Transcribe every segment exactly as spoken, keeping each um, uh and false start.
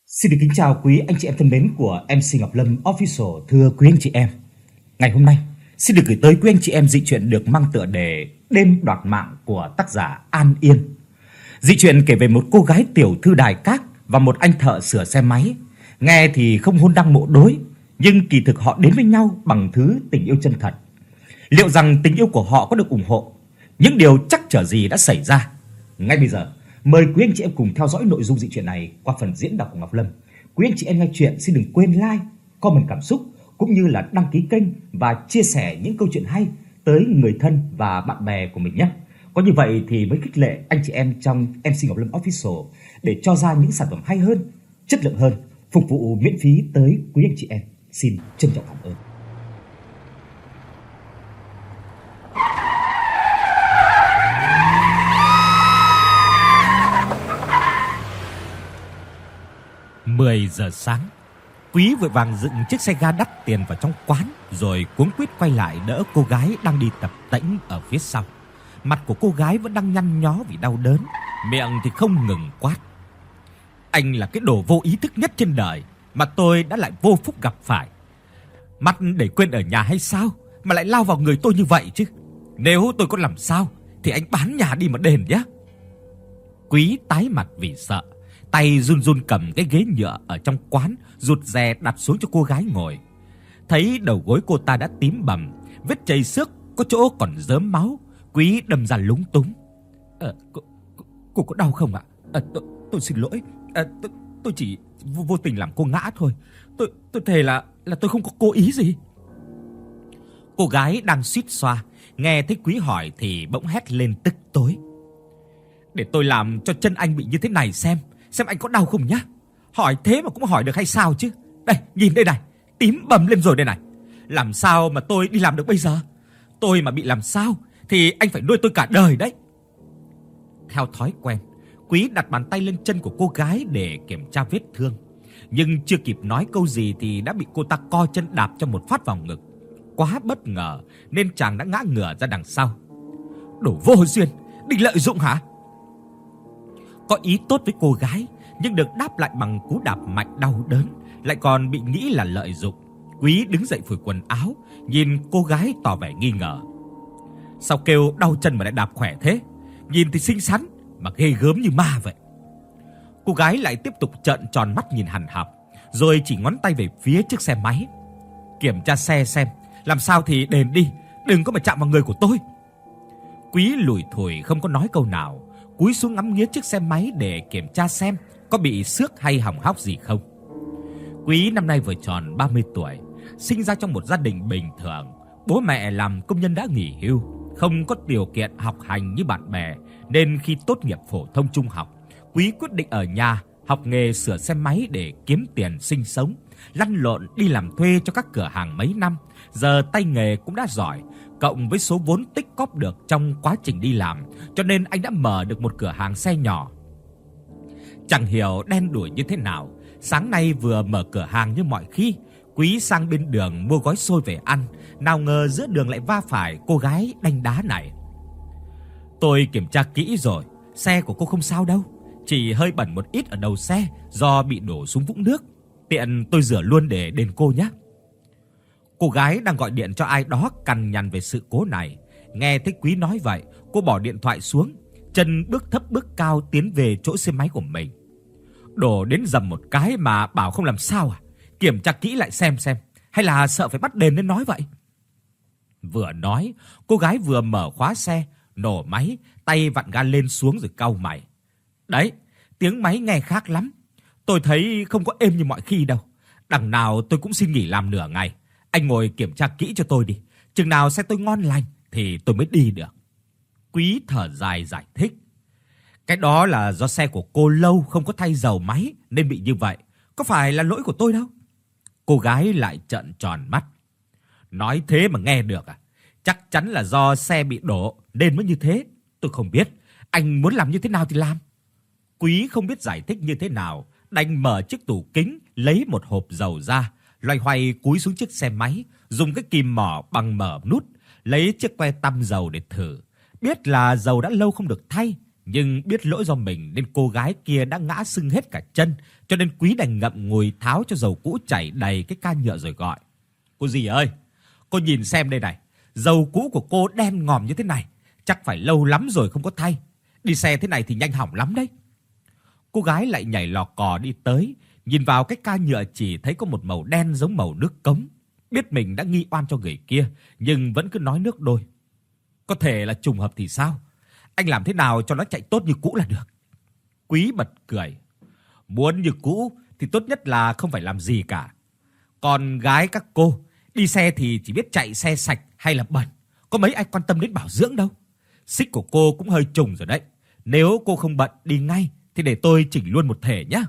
Xin được kính chào quý anh chị em thân mến của em xê Ngọc Lâm Official. Thưa quý anh chị em, ngày hôm nay xin được gửi tới quý anh chị em dị truyện được mang tựa đề Đêm đoạt mạng của tác giả An Yên. Dị truyện kể về một cô gái tiểu thư đài các và một anh thợ sửa xe máy. Nghe thì không hôn đăng mộ đối, nhưng kỳ thực họ đến với nhau bằng thứ tình yêu chân thật. Liệu rằng tình yêu của họ có được ủng hộ? Những điều trắc trở gì đã xảy ra? Ngay bây giờ, mời quý anh chị em cùng theo dõi nội dung dị truyện này qua phần diễn đọc của Ngọc Lâm. Quý anh chị em nghe truyện xin đừng quên like, comment cảm xúc cũng như là đăng ký kênh và chia sẻ những câu chuyện hay tới người thân và bạn bè của mình nhé. Có như vậy thì mới khích lệ anh chị em trong em xê Ngọc Lâm Official để cho ra những sản phẩm hay hơn, chất lượng hơn, phục vụ miễn phí tới quý anh chị em. Xin trân trọng cảm ơn. mười giờ sáng, Quý vội vàng dựng chiếc xe ga đắt tiền vào trong quán, rồi cuống quýt quay lại đỡ cô gái đang đi tập tễnh ở phía sau. Mặt của cô gái vẫn đang nhăn nhó vì đau đớn, miệng thì không ngừng quát: "Anh là cái đồ vô ý thức nhất trên đời mà tôi đã lại vô phúc gặp phải. Mắt để quên ở nhà hay sao mà lại lao vào người tôi như vậy chứ? Nếu tôi có làm sao thì anh bán nhà đi mà đền nhé." Quý tái mặt vì sợ, tay run run cầm cái ghế nhựa ở trong quán, rụt rè đặt xuống cho cô gái ngồi. Thấy đầu gối cô ta đã tím bầm, vết chảy xước, có chỗ còn rớm máu, Quý đâm ra lúng túng. "Ờ, cô, cô, cô có đau không ạ? À, tôi, tôi xin lỗi, à, tôi, tôi chỉ vô, vô tình làm cô ngã thôi. Tôi, tôi thề là là tôi không có cố ý gì." Cô gái đang suýt xoa, nghe thấy Quý hỏi thì bỗng hét lên tức tối: "Để tôi làm cho chân anh bị như thế này xem, xem anh có đau không nhá. Hỏi thế mà cũng hỏi được hay sao chứ? Đây, nhìn đây này, tím bầm lên rồi đây này. Làm sao mà tôi đi làm được bây giờ? Tôi mà bị làm sao thì anh phải nuôi tôi cả đời đấy." Theo thói quen, Quý đặt bàn tay lên chân của cô gái để kiểm tra vết thương, nhưng chưa kịp nói câu gì thì đã bị cô ta co chân đạp cho một phát vào ngực. Quá bất ngờ nên chàng đã ngã ngửa ra đằng sau. "Đồ vô duyên, định lợi dụng hả?" Có ý tốt với cô gái, nhưng được đáp lại bằng cú đạp mạnh đau đớn, lại còn bị nghĩ là lợi dụng. Quý đứng dậy phủi quần áo, nhìn cô gái tỏ vẻ nghi ngờ. "Sao kêu đau chân mà lại đạp khỏe thế? Nhìn thì xinh xắn mà ghê gớm như ma vậy." Cô gái lại tiếp tục trợn tròn mắt nhìn hằn học, rồi chỉ ngón tay về phía chiếc xe máy. "Kiểm tra xe xem, làm sao thì đền đi, đừng có mà chạm vào người của tôi." Quý lủi thủi không có nói câu nào, cúi xuống ngắm nghía chiếc xe máy để kiểm tra xem có bị xước hay hỏng hóc gì không. Quý năm nay vừa tròn ba mươi tuổi, sinh ra trong một gia đình bình thường, bố mẹ làm công nhân đã nghỉ hưu, không có điều kiện học hành như bạn bè, nên khi tốt nghiệp phổ thông trung học, Quý quyết định ở nhà học nghề sửa xe máy để kiếm tiền sinh sống, lăn lộn đi làm thuê cho các cửa hàng mấy năm. Giờ tay nghề cũng đã giỏi, cộng với số vốn tích cóp được trong quá trình đi làm, cho nên anh đã mở được một cửa hàng xe nhỏ. Chẳng hiểu đen đủi như thế nào, sáng nay vừa mở cửa hàng như mọi khi, Quý sang bên đường mua gói xôi về ăn, nào ngờ giữa đường lại va phải cô gái đanh đá này. "Tôi kiểm tra kỹ rồi, xe của cô không sao đâu, chỉ hơi bẩn một ít ở đầu xe do bị đổ xuống vũng nước. Tiện tôi rửa luôn để đền cô nhé." Cô gái đang gọi điện cho ai đó cằn nhằn về sự cố này. Nghe thấy Quý nói vậy, cô bỏ điện thoại xuống, chân bước thấp bước cao tiến về chỗ xe máy của mình. "Đổ đến dầm một cái mà bảo không làm sao à? Kiểm tra kỹ lại xem xem, hay là sợ phải bắt đền nên nói vậy?" Vừa nói, cô gái vừa mở khóa xe, nổ máy, tay vặn ga lên xuống rồi cau mày. "Đấy, tiếng máy nghe khác lắm. Tôi thấy không có êm như mọi khi đâu. Đằng nào tôi cũng xin nghỉ làm nửa ngày. Anh ngồi kiểm tra kỹ cho tôi đi. Chừng nào xe tôi ngon lành thì tôi mới đi được." Quý thở dài giải thích: "Cái đó là do xe của cô lâu không có thay dầu máy nên bị như vậy, có phải là lỗi của tôi đâu." Cô gái lại trợn tròn mắt: "Nói thế mà nghe được à? Chắc chắn là do xe bị đổ nên mới như thế. Tôi không biết, anh muốn làm như thế nào thì làm." Quý không biết giải thích như thế nào, đành mở chiếc tủ kính, lấy một hộp dầu ra, loay hoay cúi xuống chiếc xe máy, dùng cái kìm mỏ bằng mở nút, lấy chiếc que tăm dầu để thử. Biết là dầu đã lâu không được thay, nhưng biết lỗi do mình nên cô gái kia đã ngã sưng hết cả chân, cho nên Quý đành ngậm ngùi tháo cho dầu cũ chảy đầy cái ca nhựa rồi gọi: "Cô dì ơi, cô nhìn xem đây này, dầu cũ của cô đen ngòm như thế này, chắc phải lâu lắm rồi không có thay. Đi xe thế này thì nhanh hỏng lắm đấy." Cô gái lại nhảy lò cò đi tới, nhìn vào cái ca nhựa chỉ thấy có một màu đen giống màu nước cống. Biết mình đã nghi oan cho người kia, nhưng vẫn cứ nói nước đôi: "Có thể là trùng hợp thì sao? Anh làm thế nào cho nó chạy tốt như cũ là được." Quý bật cười: "Muốn như cũ thì tốt nhất là không phải làm gì cả. Còn gái các cô, đi xe thì chỉ biết chạy xe sạch hay là bẩn, có mấy ai quan tâm đến bảo dưỡng đâu. Xích của cô cũng hơi trùng rồi đấy. Nếu cô không bận đi ngay thì để tôi chỉnh luôn một thể nhé."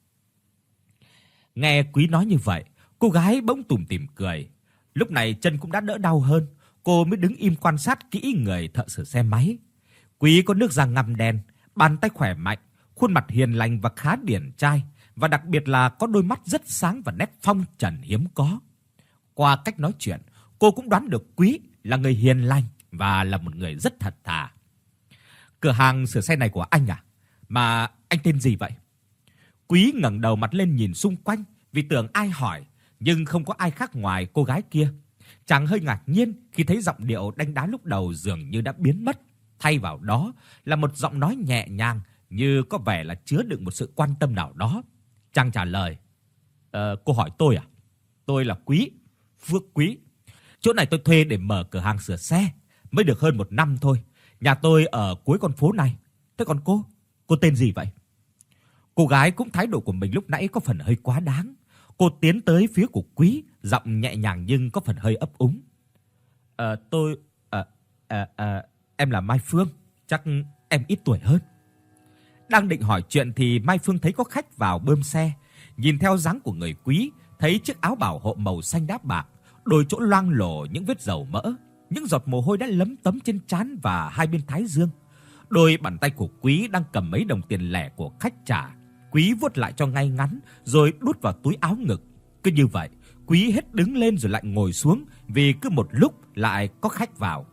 Nghe Quý nói như vậy, cô gái bỗng tủm tỉm cười. Lúc này chân cũng đã đỡ đau hơn, cô mới đứng im quan sát kỹ người thợ sửa xe máy. Quý có nước da ngăm đen, bàn tay khỏe mạnh, khuôn mặt hiền lành và khá điển trai, và đặc biệt là có đôi mắt rất sáng và nét phong trần hiếm có. Qua cách nói chuyện, cô cũng đoán được Quý là người hiền lành và là một người rất thật thà. "Cửa hàng sửa xe này của anh à? Mà anh tên gì vậy?" Quý ngẩng đầu mặt lên nhìn xung quanh vì tưởng ai hỏi, nhưng không có ai khác ngoài cô gái kia. Chàng hơi ngạc nhiên khi thấy giọng điệu đanh đá lúc đầu dường như đã biến mất, thay vào đó là một giọng nói nhẹ nhàng như có vẻ là chứa đựng một sự quan tâm nào đó. Chàng trả lời: "Ờ, cô hỏi tôi à? Tôi là Quý, Phước Quý. Chỗ này tôi thuê để mở cửa hàng sửa xe, mới được hơn một năm thôi. Nhà tôi ở cuối con phố này. Thế còn cô, cô tên gì vậy?" Cô gái cũng thái độ của mình lúc nãy có phần hơi quá đáng. Cô tiến tới phía của Quý, giọng nhẹ nhàng nhưng có phần hơi ấp úng. "Ờ, tôi... Ờ, ờ, ờ, em là Mai Phương, chắc em ít tuổi hơn." Đang định hỏi chuyện thì Mai Phương thấy có khách vào bơm xe. Nhìn theo dáng của người Quý, thấy chiếc áo bảo hộ màu xanh đá bạc, đôi chỗ loang lổ những vết dầu mỡ, những giọt mồ hôi đã lấm tấm trên trán và hai bên thái dương. Đôi bàn tay của Quý đang cầm mấy đồng tiền lẻ của khách trả. Quý vuốt lại cho ngay ngắn rồi đút vào túi áo ngực. Cứ như vậy, Quý hết đứng lên rồi lại ngồi xuống vì cứ một lúc lại có khách vào.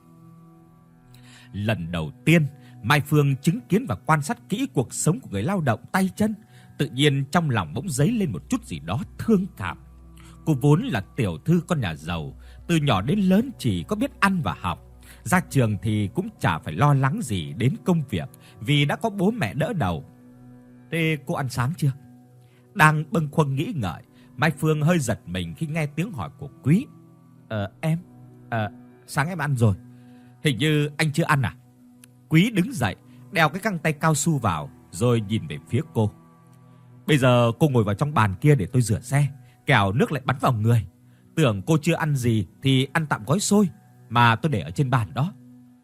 Lần đầu tiên, Mai Phương chứng kiến và quan sát kỹ cuộc sống của người lao động tay chân, tự nhiên trong lòng bỗng dấy lên một chút gì đó thương cảm. Cô vốn là tiểu thư con nhà giàu, từ nhỏ đến lớn chỉ có biết ăn và học. Ra trường thì cũng chả phải lo lắng gì đến công việc vì đã có bố mẹ đỡ đầu. "Thế cô ăn sáng chưa?" Đang bâng khuâng nghĩ ngợi, Mai Phương hơi giật mình khi nghe tiếng hỏi của Quý. "Ờ, em... Ờ, sáng em ăn rồi. Hình như anh chưa ăn à?" Quý đứng dậy, đeo cái găng tay cao su vào, rồi nhìn về phía cô. "Bây giờ cô ngồi vào trong bàn kia để tôi rửa xe, kẻo nước lại bắn vào người. Tưởng cô chưa ăn gì thì ăn tạm gói xôi mà tôi để ở trên bàn đó."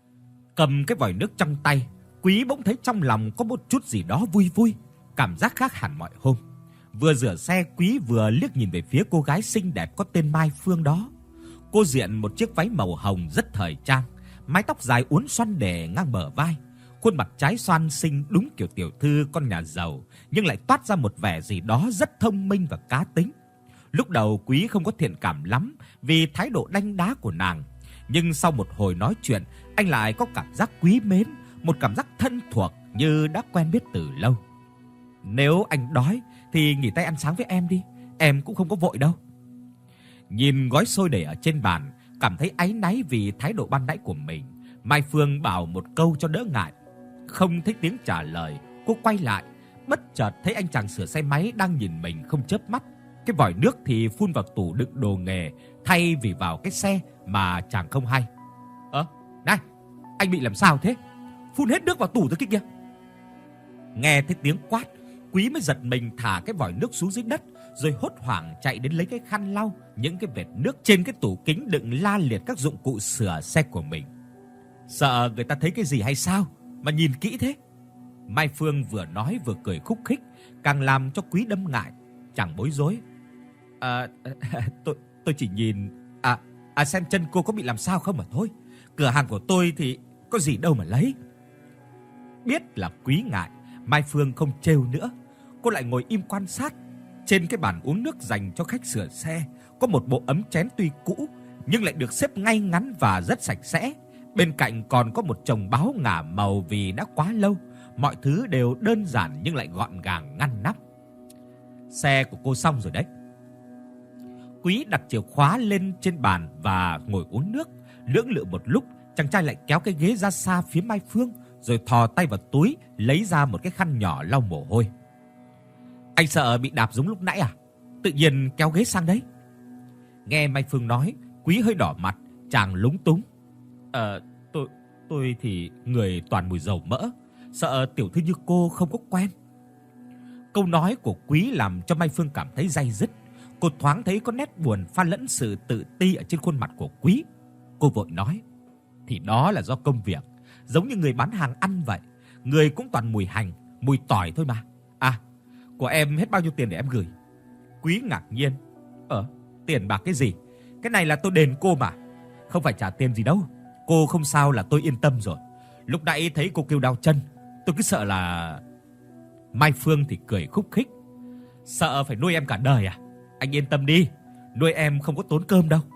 Cầm cái vòi nước trong tay, Quý bỗng thấy trong lòng có một chút gì đó vui vui, cảm giác khác hẳn mọi hôm. Vừa rửa xe, Quý vừa liếc nhìn về phía cô gái xinh đẹp có tên Mai Phương đó. Cô diện một chiếc váy màu hồng rất thời trang, mái tóc dài uốn xoăn để ngang bờ vai, khuôn mặt trái xoan xinh đúng kiểu tiểu thư con nhà giàu, nhưng lại toát ra một vẻ gì đó rất thông minh và cá tính. Lúc đầu Quý không có thiện cảm lắm vì thái độ đanh đá của nàng, nhưng sau một hồi nói chuyện, anh lại có cảm giác quý mến, một cảm giác thân thuộc như đã quen biết từ lâu. "Nếu anh đói thì nghỉ tay ăn sáng với em đi, em cũng không có vội đâu." Nhìn gói xôi để ở trên bàn, cảm thấy áy náy vì thái độ ban nãy của mình, Mai Phương bảo một câu cho đỡ ngại. Không thấy tiếng trả lời, cô quay lại, bất chợt thấy anh chàng sửa xe máy đang nhìn mình không chớp mắt. Cái vòi nước thì phun vào tủ đựng đồ nghề thay vì vào cái xe mà chàng không hay. "Ơ, này, anh bị làm sao thế? Phun hết nước vào tủ rồi kia kìa." Nghe thấy tiếng quát, Quý mới giật mình thả cái vòi nước xuống dưới đất, rồi hốt hoảng chạy đến lấy cái khăn lau những cái vệt nước trên cái tủ kính đựng la liệt các dụng cụ sửa xe của mình. "Sợ người ta thấy cái gì hay sao mà nhìn kỹ thế?" Mai Phương vừa nói vừa cười khúc khích, càng làm cho Quý đâm ngại. Chàng bối rối. À, tôi tôi chỉ nhìn à à xem chân cô có bị làm sao không mà thôi. Cửa hàng của tôi thì có gì đâu mà lấy." Biết là Quý ngại, Mai Phương không trêu nữa. Cô lại ngồi im quan sát. Trên cái bàn uống nước dành cho khách sửa xe có một bộ ấm chén tuy cũ nhưng lại được xếp ngay ngắn và rất sạch sẽ. Bên cạnh còn có một chồng báo ngả màu vì đã quá lâu, mọi thứ đều đơn giản nhưng lại gọn gàng ngăn nắp. Xe của cô xong rồi đấy. Quý đặt chìa khóa lên trên bàn và ngồi uống nước. Lưỡng lự một lúc, chàng trai lại kéo cái ghế ra xa phía Mai Phương, rồi thò tay vào túi lấy ra một cái khăn nhỏ lau mồ hôi. Anh sợ bị đạp giống lúc nãy à? Tự nhiên kéo ghế sang đấy. Nghe Mai Phương nói, Quý hơi đỏ mặt, chàng lúng túng. Ờ, tôi tôi thì người toàn mùi dầu mỡ, sợ tiểu thư như cô không có quen. Câu nói của Quý làm cho Mai Phương cảm thấy day dứt. Cô thoáng thấy có nét buồn pha lẫn sự tự ti ở trên khuôn mặt của Quý. Cô vội nói, thì đó là do công việc, giống như người bán hàng ăn vậy, người cũng toàn mùi hành, mùi tỏi thôi mà. À, của em hết bao nhiêu tiền để em gửi? Quý ngạc nhiên. Ờ, tiền bạc cái gì? Cái này là tôi đền cô mà, không phải trả tiền gì đâu. Cô không sao là tôi yên tâm rồi. Lúc nãy thấy cô kêu đau chân, tôi cứ sợ là... Mai Phương thì cười khúc khích. Sợ phải nuôi em cả đời à? Anh yên tâm đi, nuôi em không có tốn cơm đâu.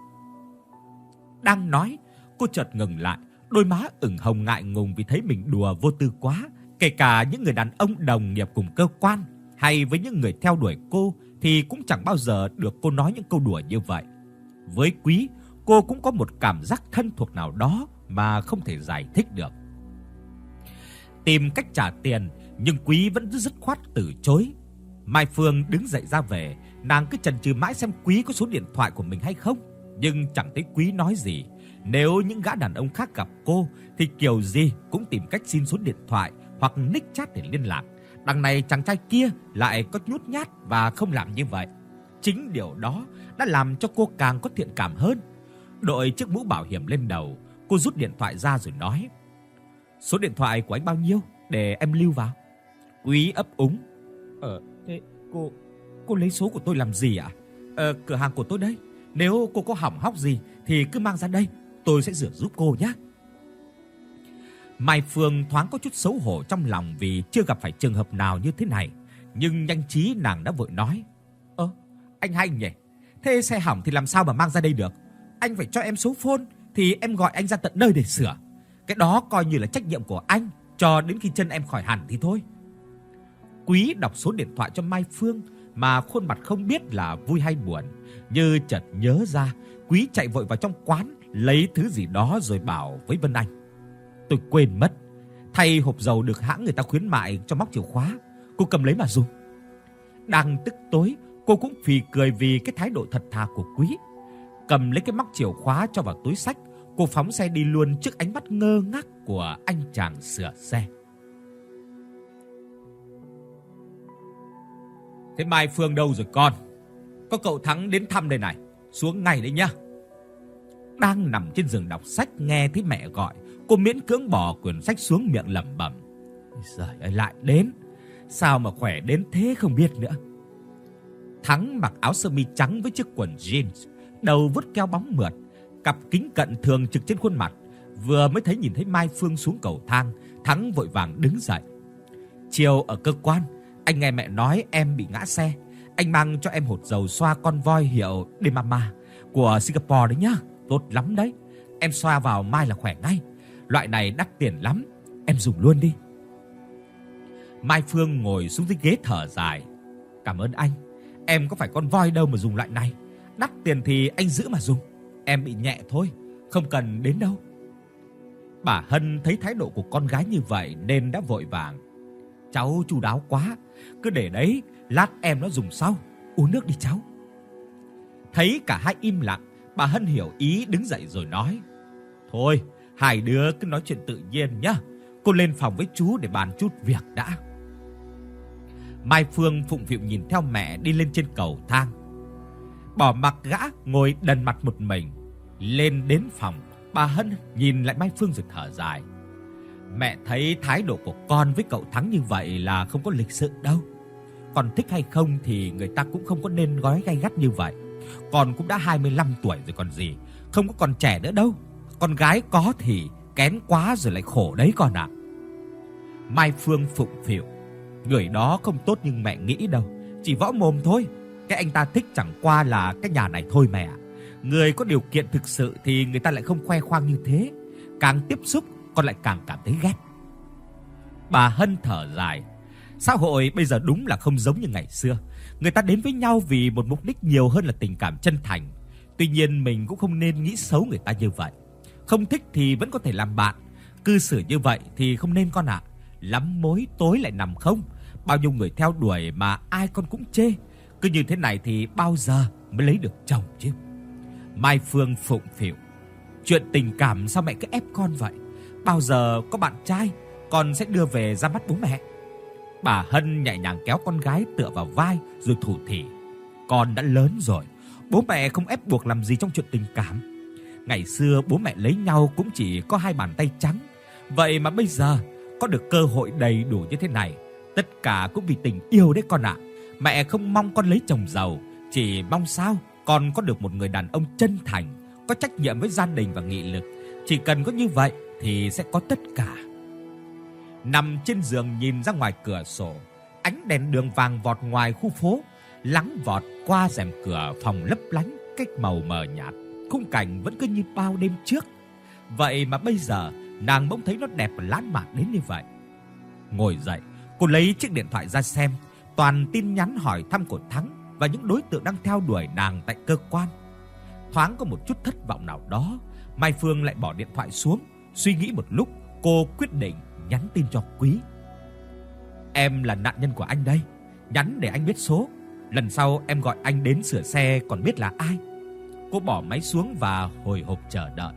Đang nói, cô chợt ngừng lại, đôi má ửng hồng ngại ngùng vì thấy mình đùa vô tư quá. Kể cả những người đàn ông đồng nghiệp cùng cơ quan hay với những người theo đuổi cô thì cũng chẳng bao giờ được cô nói những câu đùa như vậy. Với Quý, cô cũng có một cảm giác thân thuộc nào đó mà không thể giải thích được. Tìm cách trả tiền, nhưng Quý vẫn dứt khoát từ chối. Mai Phương đứng dậy ra về, nàng cứ chần chừ mãi xem Quý có số điện thoại của mình hay không, nhưng chẳng thấy Quý nói gì. Nếu những gã đàn ông khác gặp cô thì kiểu gì cũng tìm cách xin số điện thoại hoặc nick chat để liên lạc. Đằng này chàng trai kia lại có nhút nhát và không làm như vậy. Chính điều đó đã làm cho cô càng có thiện cảm hơn. Đội chiếc mũ bảo hiểm lên đầu, cô rút điện thoại ra rồi nói, số điện thoại của anh bao nhiêu để em lưu vào? Quý ấp úng. Ờ, thế cô cô lấy số của tôi làm gì ạ? Ờ, cửa hàng của tôi đây. Nếu cô có hỏng hóc gì thì cứ mang ra đây, tôi sẽ rửa giúp cô nhé. Mai Phương thoáng có chút xấu hổ trong lòng vì chưa gặp phải trường hợp nào như thế này, nhưng nhanh trí nàng đã vội nói, ơ, anh hay nhỉ? Thế xe hỏng thì làm sao mà mang ra đây được? Anh phải cho em số phone thì em gọi anh ra tận nơi để sửa. Cái đó coi như là trách nhiệm của anh, cho đến khi chân em khỏi hẳn thì thôi. Quý đọc số điện thoại cho Mai Phương mà khuôn mặt không biết là vui hay buồn. Như chợt nhớ ra, Quý chạy vội vào trong quán lấy thứ gì đó rồi bảo với Vân Anh, tôi quên mất, thay hộp dầu được hãng người ta khuyến mại cho móc chìa khóa, cô cầm lấy mà dùng. Đang tức tối, cô cũng phì cười vì cái thái độ thật thà của Quý. Cầm lấy cái móc chìa khóa cho vào túi xách, cô phóng xe đi luôn trước ánh mắt ngơ ngác của anh chàng sửa xe. Thế Mai Phương đâu rồi con? Có cậu Thắng đến thăm đây này, xuống ngay đấy nhá. Đang nằm trên giường đọc sách nghe thấy mẹ gọi, cô miễn cưỡng bỏ quyển sách xuống miệng lẩm bẩm, giời ơi, lại đến, sao mà khỏe đến thế không biết nữa. Thắng mặc áo sơ mi trắng với chiếc quần jeans, đầu vuốt keo bóng mượt, cặp kính cận thường trực trên khuôn mặt. Vừa mới thấy nhìn thấy Mai Phương xuống cầu thang, Thắng vội vàng đứng dậy. Chiều ở cơ quan, anh nghe mẹ nói em bị ngã xe, anh mang cho em hột dầu xoa con voi hiệu Demama của Singapore đấy nhá, tốt lắm đấy. Em xoa vào mai là khỏe ngay. Loại này đắt tiền lắm, em dùng luôn đi. Mai Phương ngồi xuống dưới ghế thở dài. Cảm ơn anh, em có phải con voi đâu mà dùng loại này. Đắt tiền thì anh giữ mà dùng, em bị nhẹ thôi, không cần đến đâu. Bà Hân thấy thái độ của con gái như vậy nên đã vội vàng, cháu chu đáo quá, cứ để đấy, lát em nó dùng sau, uống nước đi cháu. Thấy cả hai im lặng, bà Hân hiểu ý đứng dậy rồi nói, thôi, hai đứa cứ nói chuyện tự nhiên nhá, cô lên phòng với chú để bàn chút việc đã. Mai Phương phụng phịu nhìn theo mẹ đi lên trên cầu thang. Bỏ mặc gã ngồi đần mặt một mình. Lên đến phòng, bà Hân nhìn lại Mai Phương rồi thở dài. Mẹ thấy thái độ của con với cậu Thắng như vậy là không có lịch sự đâu. Còn thích hay không thì người ta cũng không có nên gói gay gắt như vậy. Con cũng đã hai mươi lăm tuổi rồi còn gì, không có còn trẻ nữa đâu. Con gái có thì kén quá rồi lại khổ đấy con ạ. Mai Phương phụng phịu, người đó không tốt nhưng mẹ nghĩ đâu, chỉ võ mồm thôi. Cái anh ta thích chẳng qua là cái nhà này thôi mẹ ạ. Người có điều kiện thực sự thì người ta lại không khoe khoang như thế. Càng tiếp xúc con lại càng cảm thấy ghét. Bà Hân thở dài. Xã hội bây giờ đúng là không giống như ngày xưa. Người ta đến với nhau vì một mục đích nhiều hơn là tình cảm chân thành. Tuy nhiên mình cũng không nên nghĩ xấu người ta như vậy. Không thích thì vẫn có thể làm bạn. Cư xử như vậy thì không nên con ạ. Lắm mối tối lại nằm không. Bao nhiêu người theo đuổi mà ai con cũng chê. Cứ như thế này thì bao giờ mới lấy được chồng chứ? Mai Phương phụng phịu. Chuyện tình cảm sao mẹ cứ ép con vậy? Bao giờ có bạn trai con sẽ đưa về ra mắt bố mẹ. Bà Hân nhẹ nhàng kéo con gái tựa vào vai rồi thủ thỉ. Con đã lớn rồi, bố mẹ không ép buộc làm gì trong chuyện tình cảm. Ngày xưa bố mẹ lấy nhau cũng chỉ có hai bàn tay trắng. Vậy mà bây giờ có được cơ hội đầy đủ như thế này, tất cả cũng vì tình yêu đấy con ạ. Mẹ không mong con lấy chồng giàu, chỉ mong sao con có được một người đàn ông chân thành, có trách nhiệm với gia đình và nghị lực. Chỉ cần có như vậy thì sẽ có tất cả. Nằm trên giường nhìn ra ngoài cửa sổ, ánh đèn đường vàng vọt ngoài khu phố, lắng vọt qua rèm cửa phòng lấp lánh cách màu mờ nhạt. Khung cảnh vẫn cứ như bao đêm trước. Vậy mà bây giờ nàng bỗng thấy nó đẹp và lãng mạn đến như vậy. Ngồi dậy, cô lấy chiếc điện thoại ra xem, toàn tin nhắn hỏi thăm của Thắng và những đối tượng đang theo đuổi nàng tại cơ quan. Thoáng có một chút thất vọng nào đó, Mai Phương lại bỏ điện thoại xuống. Suy nghĩ một lúc, cô quyết định nhắn tin cho Quý. Em là nạn nhân của anh đây, nhắn để anh biết số. Lần sau em gọi anh đến sửa xe còn biết là ai. Cô bỏ máy xuống và hồi hộp chờ đợi.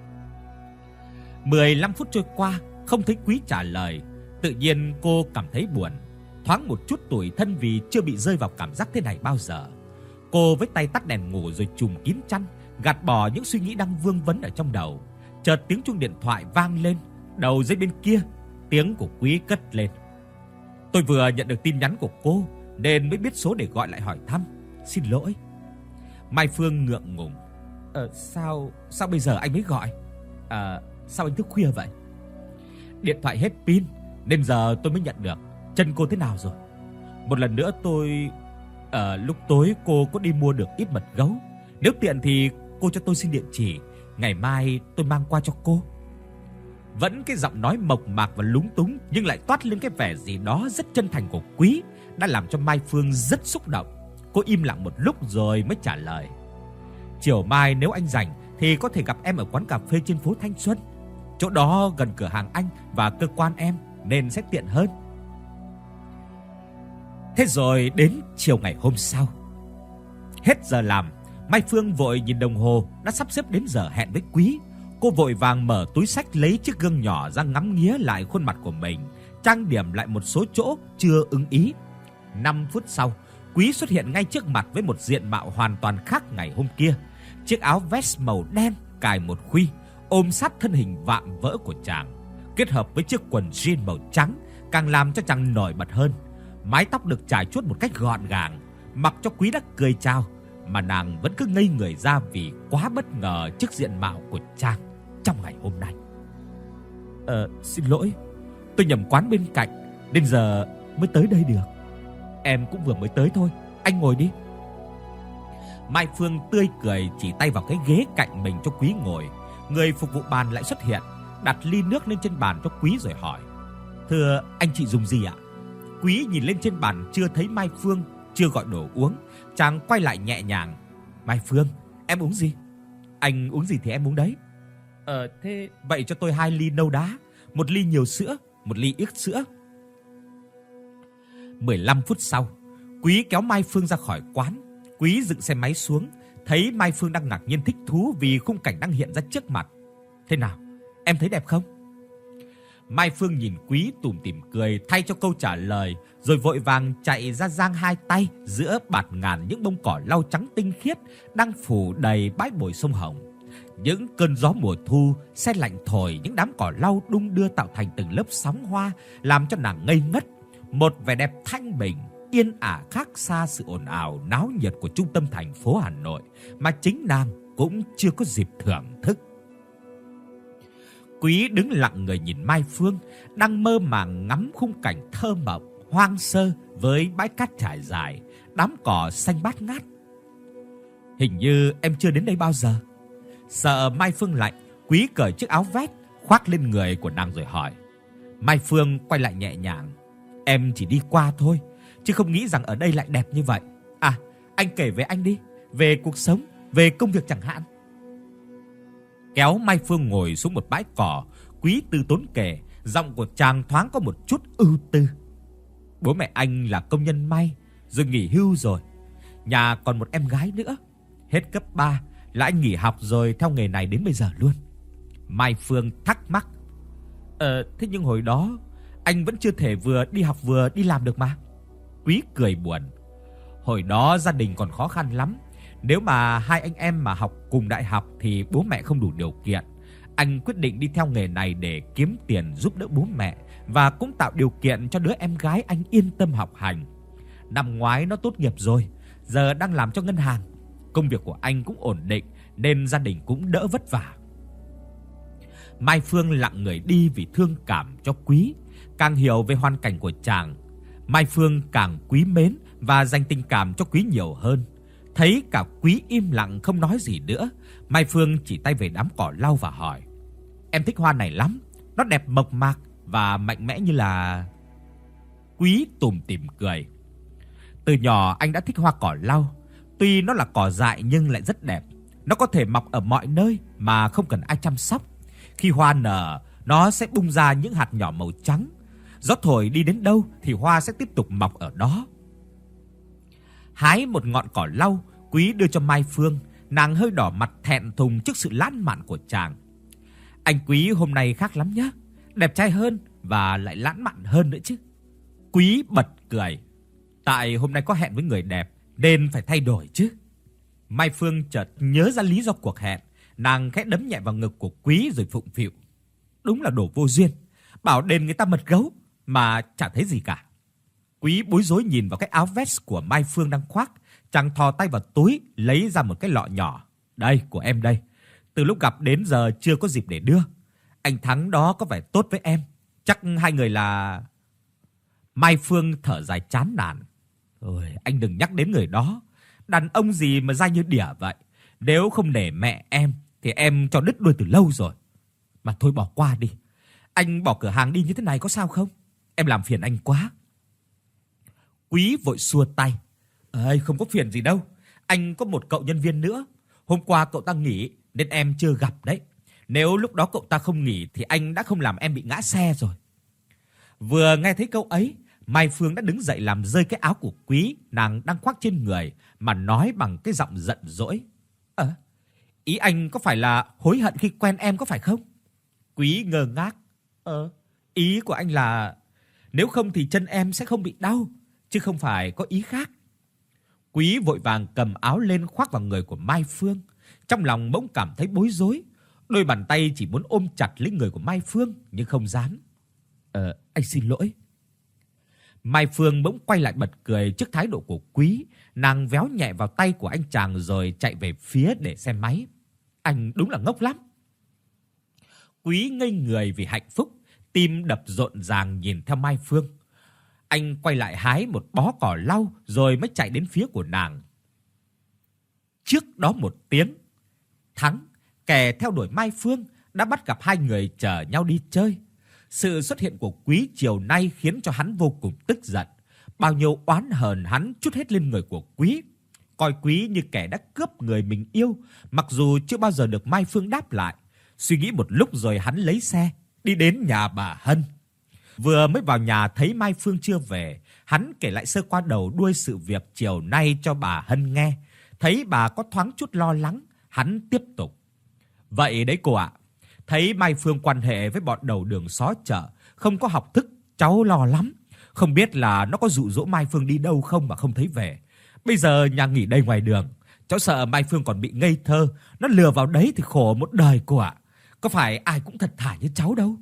mười lăm phút trôi qua, không thấy Quý trả lời. Tự nhiên cô cảm thấy buồn, thoáng một chút tủi thân vì chưa bị rơi vào cảm giác thế này bao giờ. Cô với tay tắt đèn ngủ rồi trùm kín chăn, gạt bỏ những suy nghĩ đang vương vấn ở trong đầu. Chợt tiếng chuông điện thoại vang lên. Đầu dây bên kia, tiếng của Quý cất lên. Tôi vừa nhận được tin nhắn của cô nên mới biết số để gọi lại hỏi thăm. Xin lỗi. Mai Phương ngượng ngùng. Ờ, sao, sao bây giờ anh mới gọi? À, sao anh thức khuya vậy? Điện thoại hết pin nên giờ tôi mới nhận được. Chân cô thế nào rồi? Một lần nữa tôi... Ờ, lúc tối cô có đi mua được ít mật gấu. Nếu tiện thì cô cho tôi xin địa chỉ. Ngày mai tôi mang qua cho cô. Vẫn cái giọng nói mộc mạc và lúng túng, nhưng lại toát lên cái vẻ gì đó rất chân thành của Quý, đã làm cho Mai Phương rất xúc động. Cô im lặng một lúc rồi mới trả lời. Chiều mai nếu anh rảnh thì có thể gặp em ở quán cà phê trên phố Thanh Xuân. Chỗ đó gần cửa hàng anh và cơ quan em nên sẽ tiện hơn. Thế rồi đến chiều ngày hôm sau, hết giờ làm, Mai Phương vội nhìn đồng hồ, đã sắp xếp đến giờ hẹn với Quý. Cô vội vàng mở túi xách lấy chiếc gương nhỏ ra ngắm nghía lại khuôn mặt của mình, trang điểm lại một số chỗ chưa ưng ý. năm phút sau, Quý xuất hiện ngay trước mặt với một diện mạo hoàn toàn khác ngày hôm kia. Chiếc áo vest màu đen cài một khuy, ôm sát thân hình vạm vỡ của chàng, kết hợp với chiếc quần jean màu trắng càng làm cho chàng nổi bật hơn. Mái tóc được chải chuốt một cách gọn gàng, mặc cho Quý đã cười chào, mà nàng vẫn cứ ngây người ra vì quá bất ngờ trước diện mạo của chàng trong ngày hôm nay. Ờ, xin lỗi, tôi nhầm quán bên cạnh nên giờ mới tới đây được. Em cũng vừa mới tới thôi, anh ngồi đi. Mai Phương tươi cười chỉ tay vào cái ghế cạnh mình cho Quý ngồi. Người phục vụ bàn lại xuất hiện, đặt ly nước lên trên bàn cho Quý rồi hỏi. Thưa anh chị dùng gì ạ? Quý nhìn lên trên bàn chưa thấy Mai Phương chưa gọi đồ uống, chàng quay lại nhẹ nhàng. Mai Phương, em uống gì? Anh uống gì thì em uống đấy. Ờ, thế vậy cho tôi hai ly nâu đá, một ly nhiều sữa, một ly ít sữa. mười lăm phút sau, Quý kéo Mai Phương ra khỏi quán. Quý dựng xe máy xuống, thấy Mai Phương đang ngạc nhiên thích thú vì khung cảnh đang hiện ra trước mặt. Thế nào, em thấy đẹp không? Mai Phương nhìn Quý tủm tỉm cười thay cho câu trả lời, rồi vội vàng chạy ra giang hai tay giữa bạt ngàn những bông cỏ lau trắng tinh khiết đang phủ đầy bãi bồi sông Hồng. Những cơn gió mùa thu se lạnh thổi những đám cỏ lau đung đưa tạo thành từng lớp sóng hoa, làm cho nàng ngây ngất. Một vẻ đẹp thanh bình, yên ả khác xa sự ồn ào náo nhiệt của trung tâm thành phố Hà Nội mà chính nàng cũng chưa có dịp thưởng thức. Quý đứng lặng người nhìn Mai Phương đang mơ màng ngắm khung cảnh thơ mộng hoang sơ với bãi cát trải dài, đám cỏ xanh bát ngát. Hình như em chưa đến đây bao giờ. Sợ Mai Phương lạnh, Quý cởi chiếc áo vest khoác lên người của nàng rồi hỏi. Mai Phương quay lại nhẹ nhàng. Em chỉ đi qua thôi, chứ không nghĩ rằng ở đây lại đẹp như vậy. À, anh kể về anh đi, về cuộc sống, về công việc chẳng hạn. Kéo Mai Phương ngồi xuống một bãi cỏ, Quý từ tốn kể, giọng của chàng thoáng có một chút ưu tư. Bố mẹ anh là công nhân may, rồi nghỉ hưu rồi. Nhà còn một em gái nữa. Hết cấp ba là anh nghỉ học rồi theo nghề này đến bây giờ luôn. Mai Phương thắc mắc. Ờ, thế nhưng hồi đó anh vẫn chưa thể vừa đi học vừa đi làm được mà. Quý cười buồn. Hồi đó gia đình còn khó khăn lắm. Nếu mà hai anh em mà học cùng đại học thì bố mẹ không đủ điều kiện. Anh quyết định đi theo nghề này để kiếm tiền giúp đỡ bố mẹ và cũng tạo điều kiện cho đứa em gái anh yên tâm học hành. Năm ngoái nó tốt nghiệp rồi, giờ đang làm cho ngân hàng. Công việc của anh cũng ổn định nên gia đình cũng đỡ vất vả. Mai Phương lặng người đi vì thương cảm cho Quý. Càng hiểu về hoàn cảnh của chàng, Mai Phương càng quý mến và dành tình cảm cho Quý nhiều hơn. Thấy cả Quý im lặng không nói gì nữa, Mai Phương chỉ tay về đám cỏ lau và hỏi. Em thích hoa này lắm, nó đẹp mộc mạc và mạnh mẽ như là... Quý tủm tỉm cười. Từ nhỏ anh đã thích hoa cỏ lau. Tuy nó là cỏ dại nhưng lại rất đẹp. Nó có thể mọc ở mọi nơi mà không cần ai chăm sóc. Khi hoa nở, nó sẽ bung ra những hạt nhỏ màu trắng. Gió thổi đi đến đâu thì hoa sẽ tiếp tục mọc ở đó. Hái một ngọn cỏ lau, Quý đưa cho Mai Phương. Nàng hơi đỏ mặt thẹn thùng trước sự lãng mạn của chàng. Anh Quý hôm nay khác lắm nhá, đẹp trai hơn và lại lãng mạn hơn nữa chứ. Quý bật cười. Tại hôm nay có hẹn với người đẹp nên phải thay đổi chứ. Mai Phương chợt nhớ ra lý do cuộc hẹn. Nàng khẽ đấm nhẹ vào ngực của Quý rồi phụng phịu. Đúng là đồ vô duyên, bảo đền người ta mật gấu mà chả thấy gì cả. Quý bối rối nhìn vào cái áo vest của Mai Phương đang khoác. Chàng thò tay vào túi lấy ra một cái lọ nhỏ. Đây, của em đây. Từ lúc gặp đến giờ chưa có dịp để đưa. Anh Thắng đó có vẻ tốt với em. Chắc hai người là... Mai Phương thở dài chán nản. Ôi, anh đừng nhắc đến người đó. Đàn ông gì mà dai như đỉa vậy. Nếu không để mẹ em thì em cho đứt đuôi từ lâu rồi. Mà thôi bỏ qua đi. Anh bỏ cửa hàng đi như thế này có sao không? Em làm phiền anh quá. Quý vội xua tay. Ơi, không có phiền gì đâu. Anh có một cậu nhân viên nữa. Hôm qua cậu ta nghỉ nên em chưa gặp đấy. Nếu lúc đó cậu ta không nghỉ thì anh đã không làm em bị ngã xe rồi. Vừa nghe thấy câu ấy, Mai Phương đã đứng dậy làm rơi cái áo của Quý nàng đang khoác trên người mà nói bằng cái giọng giận dỗi. Ờ, ý anh có phải là hối hận khi quen em có phải không? Quý ngơ ngác. Ờ, ý của anh là nếu không thì chân em sẽ không bị đau, chứ không phải có ý khác. Quý vội vàng cầm áo lên khoác vào người của Mai Phương. Trong lòng bỗng cảm thấy bối rối. Đôi bàn tay chỉ muốn ôm chặt lấy người của Mai Phương nhưng không dám. Ờ, anh xin lỗi. Mai Phương bỗng quay lại bật cười trước thái độ của Quý. Nàng véo nhẹ vào tay của anh chàng rồi chạy về phía để xe máy. Anh đúng là ngốc lắm. Quý ngây người vì hạnh phúc, tim đập rộn ràng nhìn theo Mai Phương. Anh quay lại hái một bó cỏ lau rồi mới chạy đến phía của nàng. Trước đó một tiếng, Thắng, kẻ theo đuổi Mai Phương, đã bắt gặp hai người chở nhau đi chơi. Sự xuất hiện của Quý chiều nay khiến cho hắn vô cùng tức giận. Bao nhiêu oán hờn hắn trút hết lên người của Quý. Coi Quý như kẻ đã cướp người mình yêu, mặc dù chưa bao giờ được Mai Phương đáp lại. Suy nghĩ một lúc rồi hắn lấy xe, đi đến nhà bà Hân. Vừa mới vào nhà thấy Mai Phương chưa về, hắn kể lại sơ qua đầu đuôi sự việc chiều nay cho bà Hân nghe. Thấy bà có thoáng chút lo lắng, hắn tiếp tục. Vậy đấy cô ạ, thấy Mai Phương quan hệ với bọn đầu đường xó chợ, không có học thức, cháu lo lắm. Không biết là nó có dụ dỗ Mai Phương đi đâu không mà không thấy về. Bây giờ nhà nghỉ đây ngoài đường, cháu sợ Mai Phương còn bị ngây thơ, nó lừa vào đấy thì khổ một đời cô ạ. Có phải ai cũng thật thà như cháu đâu.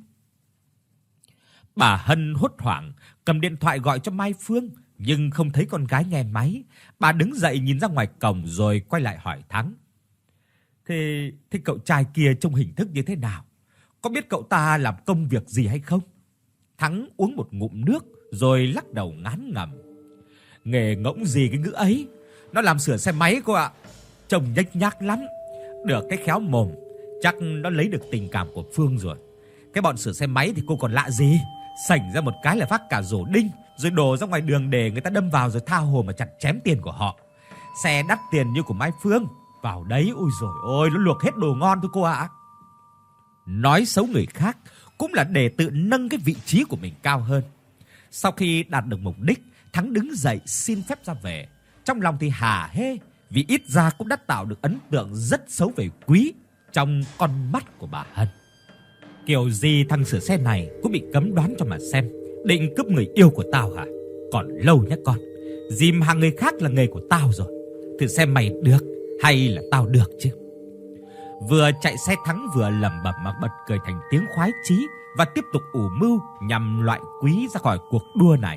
Bà Hân hốt hoảng cầm điện thoại gọi cho Mai Phương nhưng không thấy con gái nghe máy. Bà đứng dậy nhìn ra ngoài cổng rồi quay lại hỏi Thắng. Thế, thế cậu trai kia trông hình thức như thế nào? Có biết cậu ta làm công việc gì hay không? Thắng uống một ngụm nước rồi lắc đầu ngán ngẩm. Nghề ngỗng gì cái ngữ ấy, nó làm sửa xe máy cô ạ. Trông nhếch nhác lắm. Được cái khéo mồm, chắc nó lấy được tình cảm của Phương rồi. Cái bọn sửa xe máy thì cô còn lạ gì, Sảnh ra một cái là vác cả rổ đinh, rồi đổ ra ngoài đường để người ta đâm vào rồi tha hồ mà chặt chém tiền của họ. Xe đắt tiền như của Mai Phương, vào đấy ôi rồi ôi, nó luộc hết đồ ngon thôi cô ạ. Nói xấu người khác cũng là để tự nâng cái vị trí của mình cao hơn. Sau khi đạt được mục đích, Thắng đứng dậy xin phép ra về. Trong lòng thì hả hê, vì ít ra cũng đã tạo được ấn tượng rất xấu về Quý trong con mắt của bà Hân. Kiểu gì thằng sửa xe này cũng bị cấm đoán cho mà xem. Định cướp người yêu của tao hả? Còn lâu nhé con. Dìm hàng người khác là nghề của tao rồi. Thử xem mày được hay là tao được chứ. Vừa chạy xe Thắng vừa lẩm bẩm mà bật cười thành tiếng khoái chí và tiếp tục ủ mưu nhằm loại Quý ra khỏi cuộc đua này.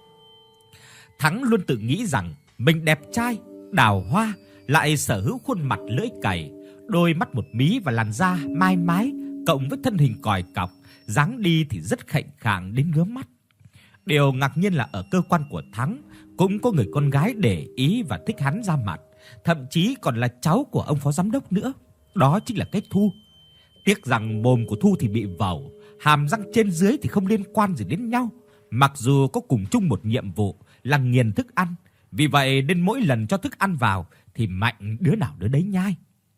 Thắng luôn tự nghĩ rằng mình đẹp trai, đào hoa, lại sở hữu khuôn mặt lưỡi cày, đôi mắt một mí và làn da mai mái, cộng với thân hình còi cọc, dáng đi thì rất khệnh khạng đến ngứa mắt. Điều ngạc nhiên là ở cơ quan của Thắng cũng có người con gái để ý và thích hắn ra mặt, thậm chí còn là cháu của ông phó giám đốc nữa. Đó chính là cái Thu. Tiếc rằng mồm của Thu thì bị vẩu, hàm răng trên dưới thì không liên quan gì đến nhau, mặc dù có cùng chung một nhiệm vụ là nghiền thức ăn. Vì vậy nên mỗi lần cho thức ăn vào thì mạnh đứa nào đứa đấy nhai.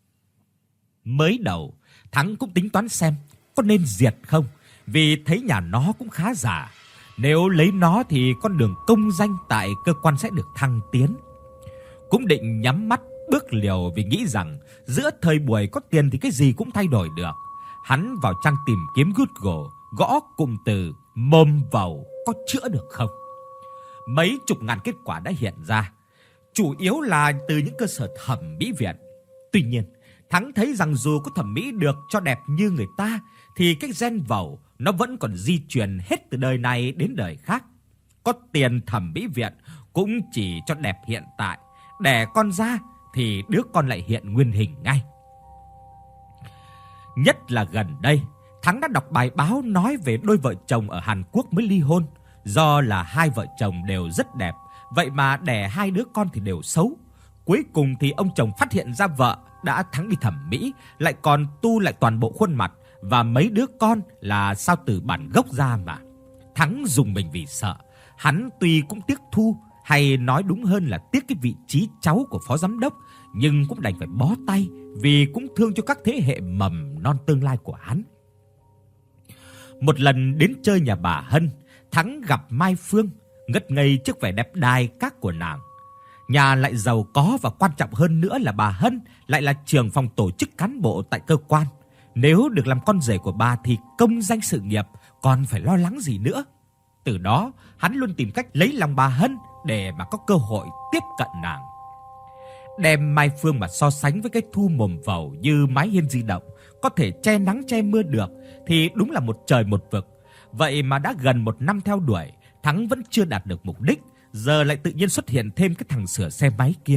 Mới đầu Thắng cũng tính toán xem có nên diệt không, vì thấy nhà nó cũng khá giả. Nếu lấy nó thì con đường công danh tại cơ quan sẽ được thăng tiến. Cũng định nhắm mắt bước liều vì nghĩ rằng giữa thời buổi có tiền thì cái gì cũng thay đổi được. Hắn vào trang tìm kiếm Google, gõ cụm từ mồm vẩu có chữa được không. Mấy chục ngàn kết quả đã hiện ra, chủ yếu là từ những cơ sở thẩm mỹ viện. Tuy nhiên, Thắng thấy rằng dù có thẩm mỹ được cho đẹp như người ta thì cái gen vẩu nó vẫn còn di truyền hết từ đời này đến đời khác. Có tiền thẩm mỹ viện cũng chỉ cho đẹp hiện tại, đẻ con ra thì đứa con lại hiện nguyên hình ngay. Nhất là gần đây, Thắng đã đọc bài báo nói về đôi vợ chồng ở Hàn Quốc mới ly hôn. Do là hai vợ chồng đều rất đẹp, vậy mà đẻ hai đứa con thì đều xấu. Cuối cùng thì ông chồng phát hiện ra vợ đã Thắng đi thẩm mỹ, lại còn tu lại toàn bộ khuôn mặt và mấy đứa con là sao từ bản gốc ra mà. Thắng dùng mình vì sợ. Hắn tuy cũng tiếc Thu, hay nói đúng hơn là tiếc cái vị trí cháu của phó giám đốc, nhưng cũng đành phải bó tay vì cũng thương cho các thế hệ mầm non tương lai của hắn. Một lần đến chơi nhà bà Hân, Thắng gặp Mai Phương, ngất ngây trước vẻ đẹp đài các của nàng. Nhà lại giàu có và quan trọng hơn nữa là bà Hân lại là trưởng phòng tổ chức cán bộ tại cơ quan. Nếu được làm con rể của bà thì công danh sự nghiệp còn phải lo lắng gì nữa. Từ đó, hắn luôn tìm cách lấy lòng bà Hân để mà có cơ hội tiếp cận nàng. Đem Mai Phương mà so sánh với cái Thu mồm vẩu như mái hiên di động, có thể che nắng che mưa được, thì đúng là một trời một vực. Vậy mà đã gần một năm theo đuổi, Thắng vẫn chưa đạt được mục đích, giờ lại tự nhiên xuất hiện thêm cái thằng sửa xe máy kia.